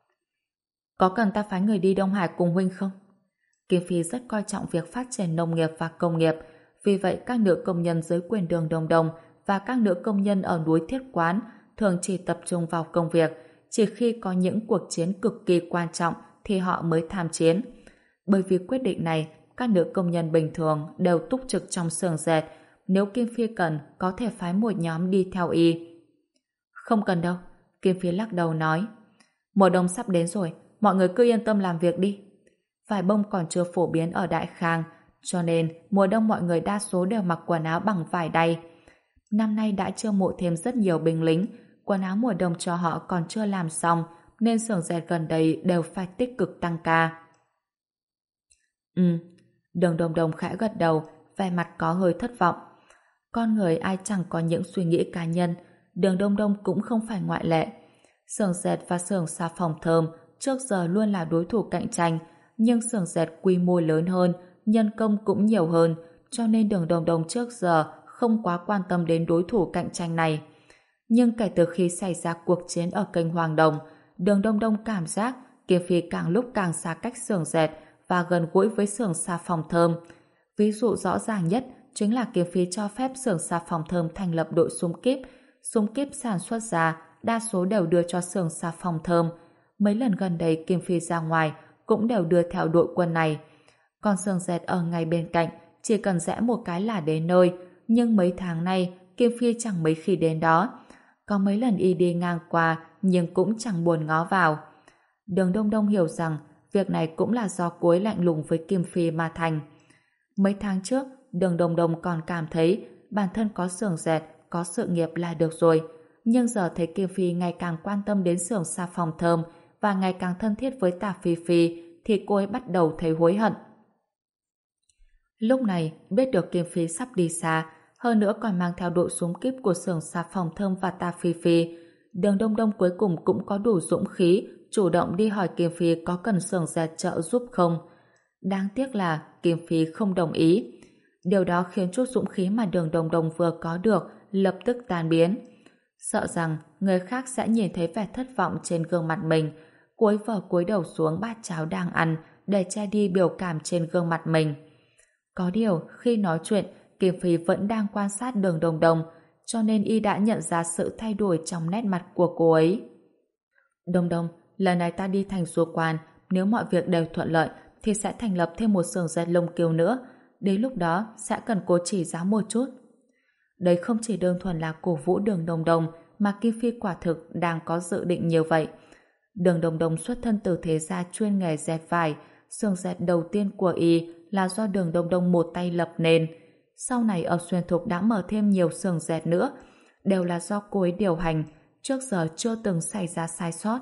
Có cần ta phái người đi Đông Hải cùng huynh không? Kim Phi rất coi trọng việc phát triển nông nghiệp và công nghiệp, vì vậy các nữ công nhân dưới quyền Đường Đồng Đồng và các nữ công nhân ở núi Thiết Quán thường chỉ tập trung vào công việc, chỉ khi có những cuộc chiến cực kỳ quan trọng thì họ mới tham chiến. Bởi vì quyết định này, các nữ công nhân bình thường đều túc trực trong xưởng dệt, nếu Kim Phi cần có thể phái một nhóm đi theo y. Không cần đâu, Kim Phi lắc đầu nói. Mùa đông sắp đến rồi, mọi người cứ yên tâm làm việc đi. Vải bông còn chưa phổ biến ở Đại Khang, cho nên mùa đông mọi người đa số đều mặc quần áo bằng vải đay. Năm nay đã chiêu mộ thêm rất nhiều binh lính, quần áo mùa đông cho họ còn chưa làm xong, nên xưởng dệt gần đây đều phải tích cực tăng ca. Ừ, Đường Đồng Đồng khẽ gật đầu, vẻ mặt có hơi thất vọng. Con người ai chẳng có những suy nghĩ cá nhân, Đường Đông Đông cũng không phải ngoại lệ. Xưởng dệt và xưởng xà phòng thơm trước giờ luôn là đối thủ cạnh tranh, nhưng xưởng dệt quy mô lớn hơn, nhân công cũng nhiều hơn, cho nên Đường Đồng Đồng trước giờ không quá quan tâm đến đối thủ cạnh tranh này. Nhưng kể từ khi xảy ra cuộc chiến ở kênh Hoàng Đồng, Đường Đông Đông cảm giác Kim Phi càng lúc càng xa cách xưởng dệt và gần gũi với xưởng xà phòng thơm. Ví dụ rõ ràng nhất chính là Kim Phi cho phép xưởng xà phòng thơm thành lập đội súng kíp. Súng kíp sản xuất ra, đa số đều đưa cho xưởng xà phòng thơm. Mấy lần gần đây Kim Phi ra ngoài cũng đều đưa theo đội quân này. Còn xưởng dệt ở ngay bên cạnh, chỉ cần rẽ một cái là đến nơi. Nhưng mấy tháng nay, Kim Phi chẳng mấy khi đến đó. Có mấy lần y đi ngang qua, nhưng cũng chẳng buồn ngó vào. Đường Đông Đông hiểu rằng việc này cũng là do cô ấy lạnh lùng với Kim Phi mà thành. Mấy tháng trước, Đường Đông Đông còn cảm thấy bản thân có xưởng dệt, có sự nghiệp là được rồi. Nhưng giờ thấy Kim Phi ngày càng quan tâm đến xưởng xà phòng thơm và ngày càng thân thiết với Tả Phi Phi, thì cô ấy bắt đầu thấy hối hận. Lúc này, biết được Kim Phi sắp đi xa, hơn nữa còn mang theo đội súng kíp của xưởng xà phòng thơm và Tả Phi Phi, Đường Đông Đông cuối cùng cũng có đủ dũng khí chủ động đi hỏi Kim Phi có cần xưởng dệt trợ giúp không. Đáng tiếc là Kim Phi không đồng ý. Điều đó khiến chút dũng khí mà Đường Đông Đông vừa có được lập tức tan biến. Sợ rằng người khác sẽ nhìn thấy vẻ thất vọng trên gương mặt mình, cuối vờ cúi đầu xuống bát cháo đang ăn để che đi biểu cảm trên gương mặt mình. Có điều, khi nói chuyện, Kim Phi vẫn đang quan sát Đường Đông Đông, cho nên y đã nhận ra sự thay đổi trong nét mặt của cô ấy. Đông Đông, lần này ta đi thành Xua Quan, nếu mọi việc đều thuận lợi thì sẽ thành lập thêm một xưởng dệt lông kiều nữa. Đến lúc đó sẽ cần cô chỉ giáo một chút. Đây không chỉ đơn thuần là cổ vũ Đường Đông Đông, mà Kim Phi quả thực đang có dự định như vậy. Đường Đông Đông xuất thân từ thế gia chuyên nghề dệt vải, xưởng dệt đầu tiên của y là do Đường Đông Đông một tay lập nên. Sau này ở Xuyên Thục đã mở thêm nhiều xưởng dệt nữa, đều là do cô ấy điều hành, trước giờ chưa từng xảy ra sai sót.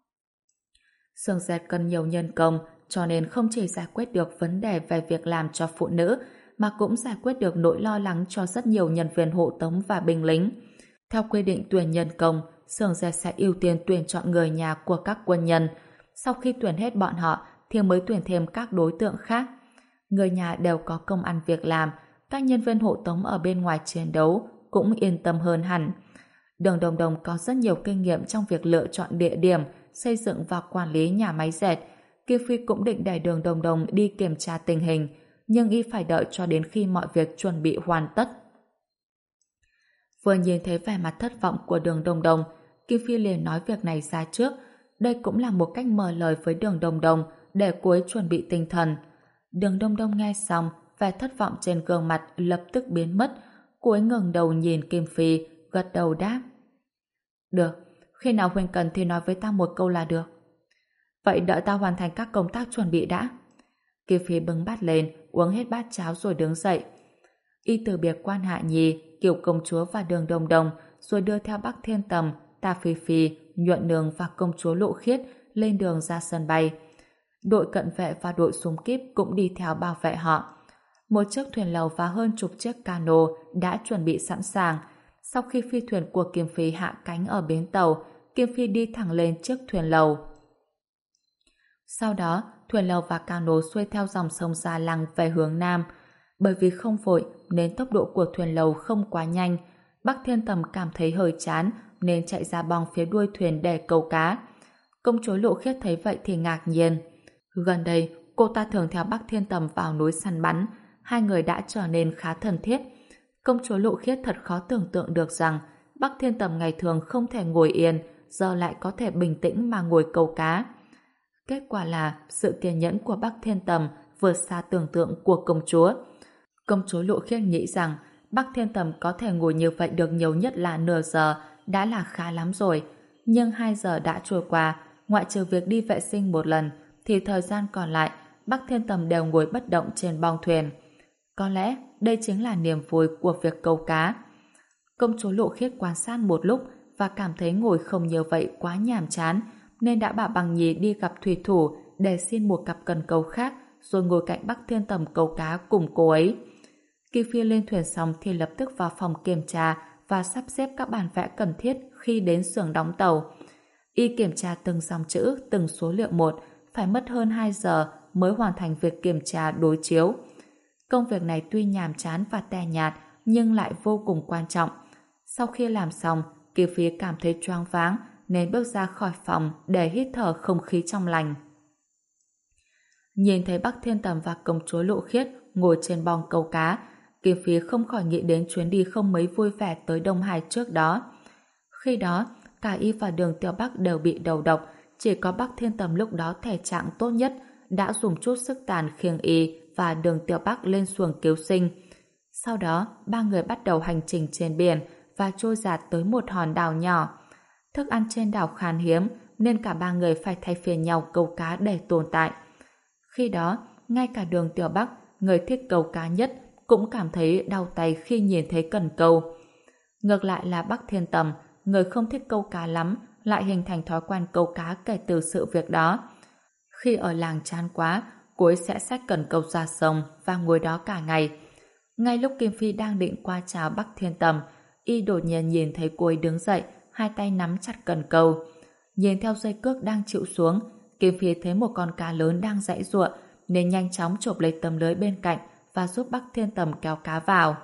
Xưởng dệt cần nhiều nhân công, cho nên không chỉ giải quyết được vấn đề về việc làm cho phụ nữ, mà cũng giải quyết được nỗi lo lắng cho rất nhiều nhân viên hộ tống và binh lính. Theo quy định tuyển nhân công, xưởng dệt sẽ ưu tiên tuyển chọn người nhà của các quân nhân. Sau khi tuyển hết bọn họ, thì mới tuyển thêm các đối tượng khác. Người nhà đều có công ăn việc làm, các nhân viên hộ tống ở bên ngoài chiến đấu cũng yên tâm hơn hẳn. Đường Đông Đông có rất nhiều kinh nghiệm trong việc lựa chọn địa điểm, xây dựng và quản lý nhà máy dệt. Kim Phi cũng định để Đường Đông Đông đi kiểm tra tình hình, nhưng y phải đợi cho đến khi mọi việc chuẩn bị hoàn tất. Vừa nhìn thấy vẻ mặt thất vọng của Đường Đông Đông, Kim Phi liền nói việc này ra trước. Đây cũng là một cách mở lời với Đường Đông Đông để cô ấy chuẩn bị tinh thần. Đường Đông Đông nghe xong, vẻ thất vọng trên gương mặt lập tức biến mất. Cô ấy ngẩng đầu nhìn Kim Phi, gật đầu đáp. Được, khi nào Huynh cần thì nói với ta một câu là được. Vậy đợi ta hoàn thành các công tác chuẩn bị đã. Kim Phi bưng bát lên, uống hết bát cháo rồi đứng dậy. Y từ biệt Quan Hạ Nhi, Kiều Công Chúa và Đường Đông Đông, rồi đưa theo Bắc Thiên Tầm, Tả Phi Phi, Nhuận Nương và Công Chúa Lộ Khiết lên đường ra sân bay. Đội cận vệ và đội súng kíp cũng đi theo bảo vệ họ. Một chiếc thuyền lầu và hơn chục chiếc cano đã chuẩn bị sẵn sàng. Sau khi phi thuyền của Kim Phi hạ cánh ở bến tàu, Kim Phi đi thẳng lên chiếc thuyền lầu. Sau đó, thuyền lầu và cano xuôi theo dòng sông Gia Lăng về hướng Nam. Bởi vì không vội nên tốc độ của thuyền lầu không quá nhanh. Bắc Thiên Tầm cảm thấy hơi chán nên chạy ra bong phía đuôi thuyền để câu cá. Công chúa Lộ Khiết thấy vậy thì ngạc nhiên. Gần đây, cô ta thường theo Bắc Thiên Tầm vào núi săn bắn. Hai người đã trở nên khá thân thiết. Công chúa Lộ Khiết thật khó tưởng tượng được rằng Bắc Thiên Tầm ngày thường không thể ngồi yên, giờ lại có thể bình tĩnh mà ngồi câu cá. Kết quả là sự kiên nhẫn của Bắc Thiên Tầm vượt xa tưởng tượng của công chúa. Công chúa Lộ Khiết nghĩ rằng Bắc Thiên Tầm có thể ngồi như vậy được nhiều nhất là nửa giờ đã là khá lắm rồi. Nhưng hai giờ đã trôi qua, ngoại trừ việc đi vệ sinh một lần, thì thời gian còn lại Bắc Thiên Tầm đều ngồi bất động trên bong thuyền. Có lẽ đây chính là niềm vui của việc câu cá. Công chúa Lộ Khiết quan sát một lúc và cảm thấy ngồi không như vậy quá nhàm chán, nên đã bảo Bằng Nhi đi gặp thủy thủ để xin một cặp cần câu khác, rồi ngồi cạnh Bắc Thiên Tầm câu cá cùng cô ấy. Khi Phi lên thuyền xong thì lập tức vào phòng kiểm tra và sắp xếp các bản vẽ cần thiết khi đến xưởng đóng tàu. Y kiểm tra từng dòng chữ, từng số liệu một, phải mất hơn hai giờ mới hoàn thành việc kiểm tra đối chiếu. Công việc này tuy nhàm chán và tẻ nhạt nhưng lại vô cùng quan trọng. Sau khi làm xong, Kiều Phi cảm thấy choáng váng nên bước ra khỏi phòng để hít thở không khí trong lành. Nhìn thấy Bắc Thiên Tầm và công chúa Lộ Khiết ngồi trên bong câu cá, Kim Phi không khỏi nghĩ đến chuyến đi không mấy vui vẻ tới Đông Hải trước đó. Khi đó, cả y và Đường Tiểu Bắc đều bị đầu độc, chỉ có Bắc Thiên Tầm lúc đó thể trạng tốt nhất, đã dùng chút sức tàn khiêng y và Đường Tiểu Bắc lên xuồng cứu sinh. Sau đó, ba người bắt đầu hành trình trên biển và trôi dạt tới một hòn đảo nhỏ. Thức ăn trên đảo khan hiếm, nên cả ba người phải thay phiên nhau câu cá để tồn tại. Khi đó, ngay cả Đường Tiểu Bắc, người thích câu cá nhất, cũng cảm thấy đau tay khi nhìn thấy cần câu. Ngược lại là Bắc Thiên Tầm, người không thích câu cá lắm, lại hình thành thói quen câu cá kể từ sự việc đó. Khi ở làng chán quá, cô ấy sẽ xách cần câu ra sông và ngồi đó cả ngày. Ngay lúc Kim Phi đang định qua chào Bắc Thiên Tầm, y đột nhiên nhìn thấy cô ấy đứng dậy, hai tay nắm chặt cần câu. Nhìn theo dây cước đang chịu xuống, Kim Phi thấy một con cá lớn đang giãy giụa, nên nhanh chóng chộp lấy tấm lưới bên cạnh và giúp Bắc Thiên Tầm kéo cá vào.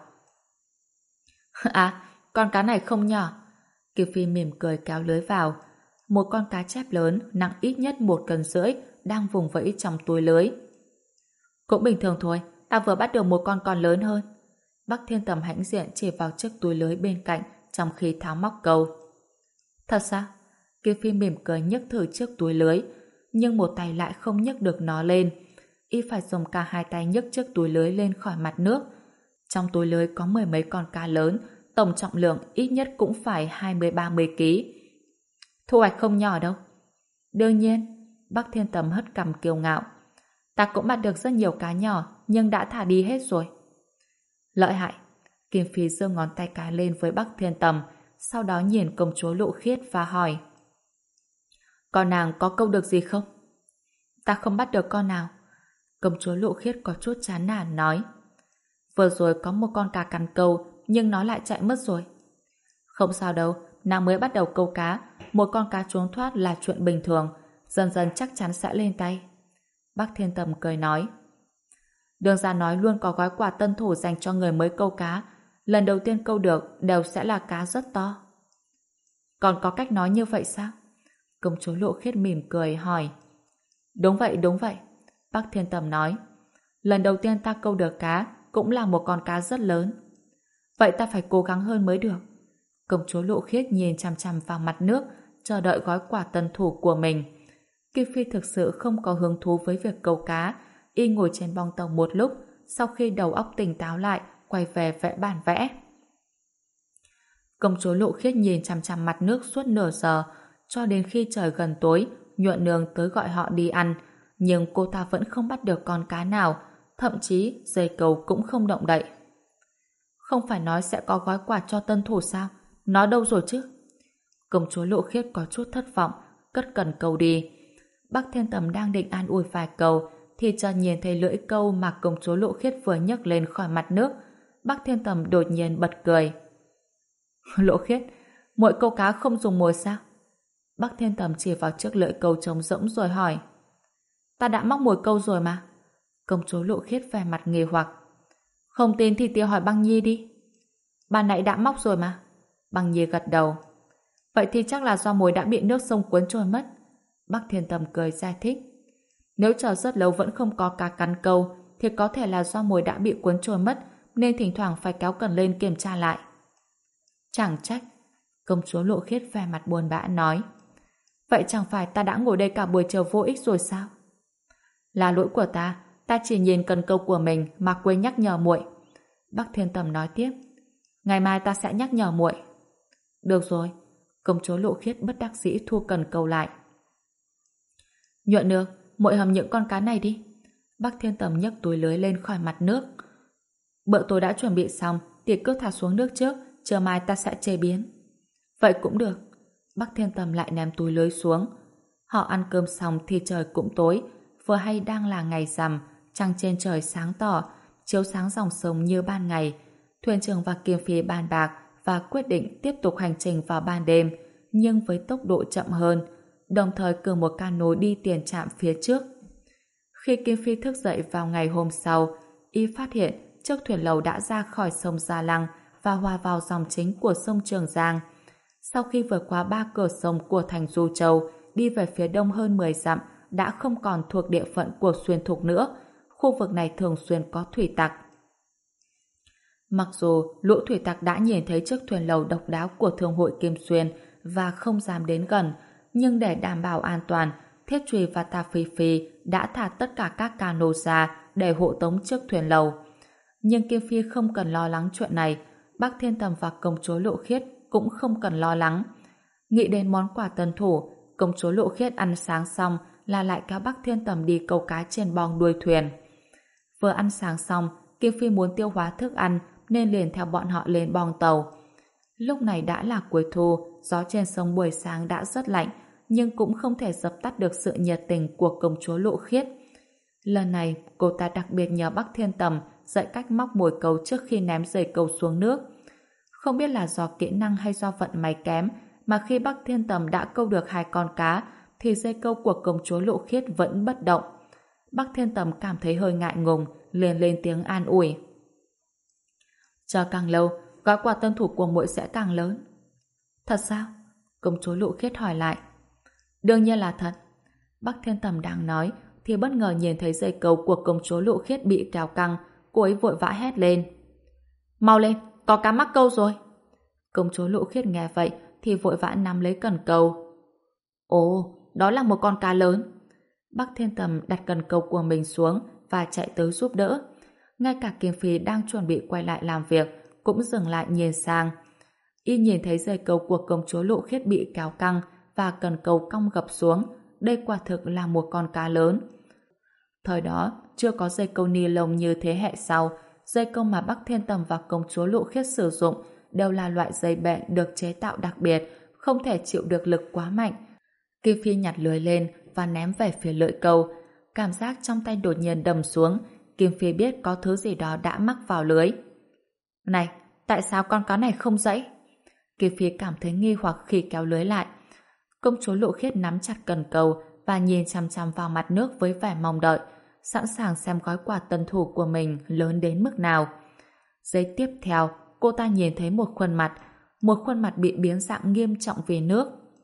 À, con cá này không nhỏ. Kim Phi mỉm cười kéo lưới vào. Một con cá chép lớn, nặng ít nhất một cân rưỡi, đang vùng vẫy trong túi lưới. Cũng bình thường thôi, ta vừa bắt được một con còn lớn hơn. Bắc Thiên Tầm hãnh diện chỉ vào chiếc túi lưới bên cạnh trong khi tháo móc câu. Thật sao? Kim Phi mỉm cười nhấc thử chiếc túi lưới, nhưng một tay lại không nhấc được nó lên. Y phải dùng cả hai tay nhấc chiếc túi lưới lên khỏi mặt nước. Trong túi lưới có mười mấy con cá lớn, tổng trọng lượng ít nhất cũng phải hai mươi ba mươi ký. Thu hoạch không nhỏ đâu. Đương nhiên, Bắc Thiên Tầm hất cằm kiêu ngạo. Ta cũng bắt được rất nhiều cá nhỏ, nhưng đã thả đi hết rồi. Lợi hại. Kim Phi giơ ngón tay cái lên với Bắc Thiên Tầm, sau đó nhìn công chúa Lộ Khiết và hỏi: Con nàng có câu được gì không? Ta không bắt được con nào. Công chúa Lộ Khiết có chút chán nản nói: Vừa rồi có một con cá cắn câu, nhưng nó lại chạy mất rồi. Không sao đâu, nàng mới bắt đầu câu cá, một con cá trốn thoát là chuyện bình thường, dần dần chắc chắn sẽ lên tay. Bắc Thiên Tầm cười nói: Đường ra nói luôn có gói quà tân thủ dành cho người mới câu cá, lần đầu tiên câu được đều sẽ là cá rất to. Còn có cách nói như vậy sao? Công chúa Lộ Khiết mỉm cười hỏi. Đúng vậy, đúng vậy. Bắc Thiên Tầm nói. Lần đầu tiên ta câu được cá cũng là một con cá rất lớn. Vậy ta phải cố gắng hơn mới được. Công chúa Lộ Khiết nhìn chằm chằm vào mặt nước, chờ đợi gói quà tân thủ của mình. Kim Phi thực sự không có hứng thú với việc câu cá. Y ngồi trên bong tàu một lúc, sau khi đầu óc tỉnh táo lại, quay về vẽ bản vẽ. Công chúa Lộ Khiết nhìn chằm chằm mặt nước suốt nửa giờ, cho đến khi trời gần tối, Nhuận Nương tới gọi họ đi ăn, nhưng cô ta vẫn không bắt được con cá nào, thậm chí dây câu cũng không động đậy. Không phải nói sẽ có gói quà cho tân thủ sao? Nó đâu rồi chứ? Công chúa Lộ Khiết có chút thất vọng, cất cần câu đi. Bắc Thiên Tầm đang định an ủi vài câu, thì chợt nhìn thấy lưỡi câu mà công chúa Lộ Khiết vừa nhấc lên khỏi mặt nước. Bắc Thiên Tầm đột nhiên bật cười. Lộ Khiết, muội câu cá không dùng mồi sao? Bắc Thiên Tầm chỉ vào chiếc lưỡi câu trống rỗng rồi hỏi. Ta đã móc mồi câu rồi mà. Công chúa Lộ Khiết vẻ mặt nghi hoặc. Không tin thì tía hỏi Băng Nhi đi. Bà nãy đã móc rồi mà. Băng Nhi gật đầu. Vậy thì chắc là do mồi đã bị nước sông cuốn trôi mất. Bắc Thiên Tầm cười giải thích. Nếu chờ rất lâu vẫn không có cá cắn câu thì có thể là do mồi đã bị cuốn trôi mất, nên thỉnh thoảng phải kéo cần lên kiểm tra lại. Chẳng trách. Công chúa Lộ Khiết vẻ mặt buồn bã nói. Vậy chẳng phải ta đã ngồi đây cả buổi chiều vô ích rồi sao? Là lỗi của ta, ta chỉ nhìn cần câu của mình mà quên nhắc nhở muội. Bắc Thiên Tầm nói tiếp. Ngày mai ta sẽ nhắc nhở muội. Được rồi. Công chúa Lộ Khiết bất đắc dĩ thu cần câu lại. Nhuận Nương, muội hầm những con cá này đi. Bắc Thiên Tầm nhấc túi lưới lên khỏi mặt nước. Bữa tối đã chuẩn bị xong, thì cứ thả xuống nước trước, chờ mai ta sẽ chế biến. Vậy cũng được. Bắc Thiên Tầm lại ném túi lưới xuống. Họ ăn cơm xong thì trời cũng tối, vừa hay đang là ngày rằm, trăng trên trời sáng tỏ, chiếu sáng dòng sông như ban ngày. Thuyền trưởng và Kim Phi bàn bạc và quyết định tiếp tục hành trình vào ban đêm, nhưng với tốc độ chậm hơn, đồng thời cử một cano đi tiền trạm phía trước. Khi Kim Phi thức dậy vào ngày hôm sau, y phát hiện chiếc thuyền lầu đã ra khỏi sông Gia Lăng và hòa vào dòng chính của sông Trường Giang. Sau khi vượt qua ba cửa sông của thành Du Châu, đi về phía đông hơn mười dặm, đã không còn thuộc địa phận của Xuyên Thục nữa. Khu vực này thường xuyên có thủy tặc. Mặc dù lũ thủy tặc đã nhìn thấy chiếc thuyền lầu độc đáo của thương hội Kim Xuyên và không dám đến gần, nhưng để đảm bảo an toàn, Thiết Trùy và Tà Phi Phi đã thả tất cả các cano ra để hộ tống chiếc thuyền lầu. Nhưng Kim Phi không cần lo lắng chuyện này, Bắc Thiên Tầm và công chúa Lộ Khiết cũng không cần lo lắng. Nghĩ đến món quà tân thủ, công chúa Lộ Khiết ăn sáng xong là lại kéo Bắc Thiên Tầm đi câu cá trên bong đuôi thuyền. Vừa ăn sáng xong, Kim Phi muốn tiêu hóa thức ăn nên liền theo bọn họ lên bong tàu. Lúc này đã là cuối thu, gió trên sông buổi sáng đã rất lạnh, nhưng cũng không thể dập tắt được sự nhiệt tình của công chúa Lộ Khiết. Lần này, cô ta đặc biệt nhờ Bắc Thiên Tầm dạy cách móc mồi câu trước khi ném dây câu xuống nước. Không biết là do kỹ năng hay do vận may kém, mà khi Bắc Thiên Tầm đã câu được hai con cá, thì dây câu của công chúa Lộ Khiết vẫn bất động. Bắc Thiên Tầm cảm thấy hơi ngại ngùng, liền lên tiếng an ủi. Chờ càng lâu, gói quà tân thủ của muội sẽ càng lớn. Thật sao? Công chúa Lộ Khiết hỏi lại. Đương nhiên là thật. Bắc Thiên Tầm đang nói, thì bất ngờ nhìn thấy dây câu của công chúa Lộ Khiết bị kéo căng, cô ấy vội vã hét lên. Mau lên, có cá mắc câu rồi. Công chúa Lộ Khiết nghe vậy thì vội vã nắm lấy cần câu. Ồ, đó là một con cá lớn. Bắc Thiên Tầm đặt cần câu của mình xuống và chạy tới giúp đỡ. Ngay cả Kim Phi đang chuẩn bị quay lại làm việc cũng dừng lại nhìn sang. Y nhìn thấy dây câu của công chúa Lộ Khiết bị kéo căng và cần câu cong gập xuống. Đây quả thực là một con cá lớn. Thời đó chưa có dây câu ni lông như thế hệ sau. Dây câu mà Bắc Thiên Tầm và công chúa Lộ Khiết sử dụng đều là loại dây bện được chế tạo đặc biệt, không thể chịu được lực quá mạnh. Kim Phi nhặt lưới lên và ném về phía lưỡi câu. Cảm giác trong tay đột nhiên đầm xuống. Kim Phi biết có thứ gì đó đã mắc vào lưới. Này, tại sao con cá này không dãy? Kim Phi cảm thấy nghi hoặc khi kéo lưới lại. Công chúa Lộ Khiết nắm chặt cần câu và nhìn chằm chằm vào mặt nước với vẻ mong đợi, sẵn sàng xem gói quà tân thủ của mình lớn đến mức nào. Giây tiếp theo, cô ta nhìn thấy một khuôn mặt, một khuôn mặt bị biến dạng nghiêm trọng vì nước.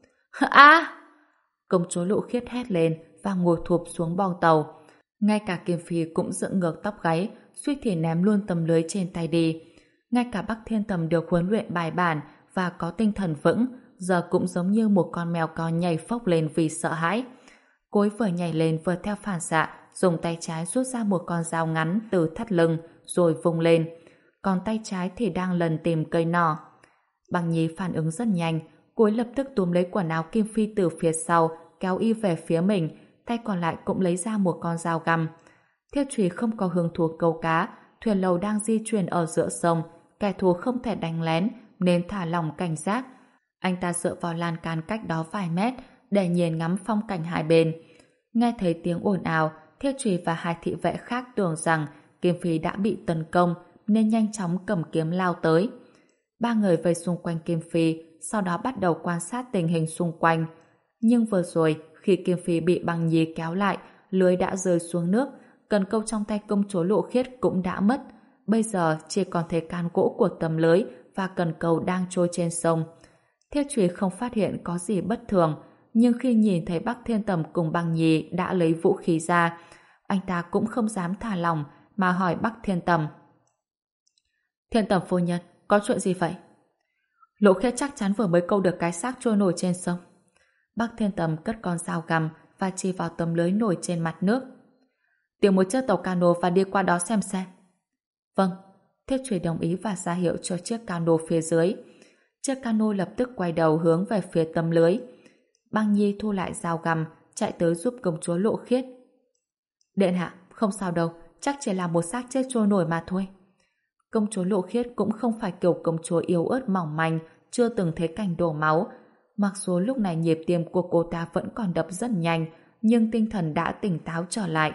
À! Công chúa Lộ Khiết hét lên và ngồi thụp xuống bong tàu. Ngay cả Kim Phi cũng dựng ngược tóc gáy, suýt thì ném luôn tấm lưới trên tay đi. Ngay cả Bắc Thiên Tầm được huấn luyện bài bản và có tinh thần vững, giờ cũng giống như một con mèo con nhảy phốc lên vì sợ hãi. Cô ấy vừa nhảy lên vừa theo phản xạ, dùng tay trái rút ra một con dao ngắn từ thắt lưng rồi vung lên. Còn tay trái thì đang lần tìm cây nỏ. Bằng Nhi phản ứng rất nhanh, cô ấy lập tức túm lấy quần áo Kim Phi từ phía sau, kéo y về phía mình, tay còn lại cũng lấy ra một con dao găm. Thiết Trùy không có hứng thú câu cá, thuyền lầu đang di chuyển ở giữa sông, kẻ thù không thể đánh lén nên thả lỏng cảnh giác. Anh ta dựa vào lan can cách đó vài mét để nhìn ngắm phong cảnh hai bên. Nghe thấy tiếng ồn ào, Thiết Trùy và hai thị vệ khác tưởng rằng Kim Phi đã bị tấn công nên nhanh chóng cầm kiếm lao tới. Ba người vây xung quanh Kim Phi, sau đó bắt đầu quan sát tình hình xung quanh. Nhưng vừa rồi, khi Kim Phi bị Bằng Nhi kéo lại, lưới đã rơi xuống nước, cần câu trong tay công chúa Lộ Khiết cũng đã mất. Bây giờ chỉ còn thấy can gỗ của tấm lưới và cần câu đang trôi trên sông. Thiết Trùy không phát hiện có gì bất thường, nhưng khi nhìn thấy Bắc Thiên Tầm cùng Bằng Nhi đã lấy vũ khí ra, anh ta cũng không dám thả lỏng mà hỏi Bắc Thiên Tầm. Thiên Tầm phu nhân, có chuyện gì vậy? Lộ Khiết chắc chắn vừa mới câu được cái xác trôi nổi trên sông. Bắc Thiên Tầm cất con dao găm và chỉ vào tấm lưới nổi trên mặt nước. Tìm một chiếc tàu cano và đi qua đó xem xem. Vâng, Thiết Trùy đồng ý và ra hiệu cho chiếc cano phía dưới. Chiếc cano lập tức quay đầu hướng về phía tấm lưới. Băng Nhi thu lại dao găm, chạy tới giúp công chúa Lộ Khiết. Điện hạ, không sao đâu, chắc chỉ là một xác chết trôi nổi mà thôi. Công chúa Lộ Khiết cũng không phải kiểu công chúa yếu ớt mỏng manh, chưa từng thấy cảnh đổ máu. Mặc dù lúc này nhịp tim của cô ta vẫn còn đập rất nhanh, nhưng tinh thần đã tỉnh táo trở lại.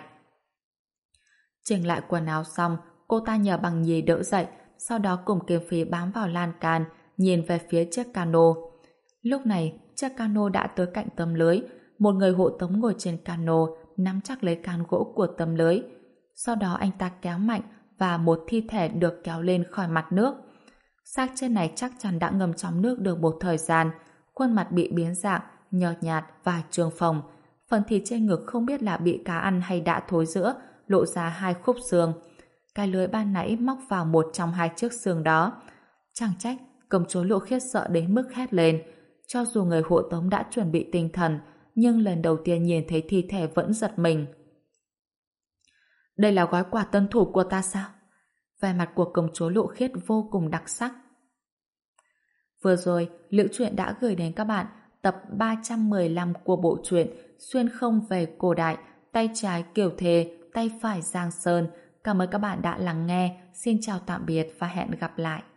Chỉnh lại quần áo xong, cô ta nhờ Bằng Nhi đỡ dậy, sau đó cùng Kim Phi bám vào lan can, nhìn về phía chiếc cano. Lúc này, chiếc cano đã tới cạnh tấm lưới, một người hộ tống ngồi trên cano, nắm chắc lấy can gỗ của tấm lưới. Sau đó anh ta kéo mạnh và một thi thể được kéo lên khỏi mặt nước. Xác chết này chắc chắn đã ngâm trong nước được một thời gian, khuôn mặt bị biến dạng, nhợt nhạt và trương phồng. Phần thịt trên ngực không biết là bị cá ăn hay đã thối rữa, lộ ra hai khúc xương. cái lưới ban nãy móc vào một trong hai chiếc xương đó. Chẳng trách công chúa Lộ Khiết sợ đến mức hét lên. Cho dù người hộ tống đã chuẩn bị tinh thần, nhưng lần đầu tiên nhìn thấy thi thể vẫn giật mình. Đây là gói quà tân thủ của ta sao? Vẻ mặt của công chúa Lộ Khiết vô cùng đặc sắc. Vừa rồi, Liễu Truyện đã gửi đến các bạn tập ba trăm mười lăm của bộ truyện Xuyên không về cổ đại, tay trái Kiều Thề, tay phải Giang Sơn. Cảm ơn các bạn đã lắng nghe. Xin chào tạm biệt và hẹn gặp lại.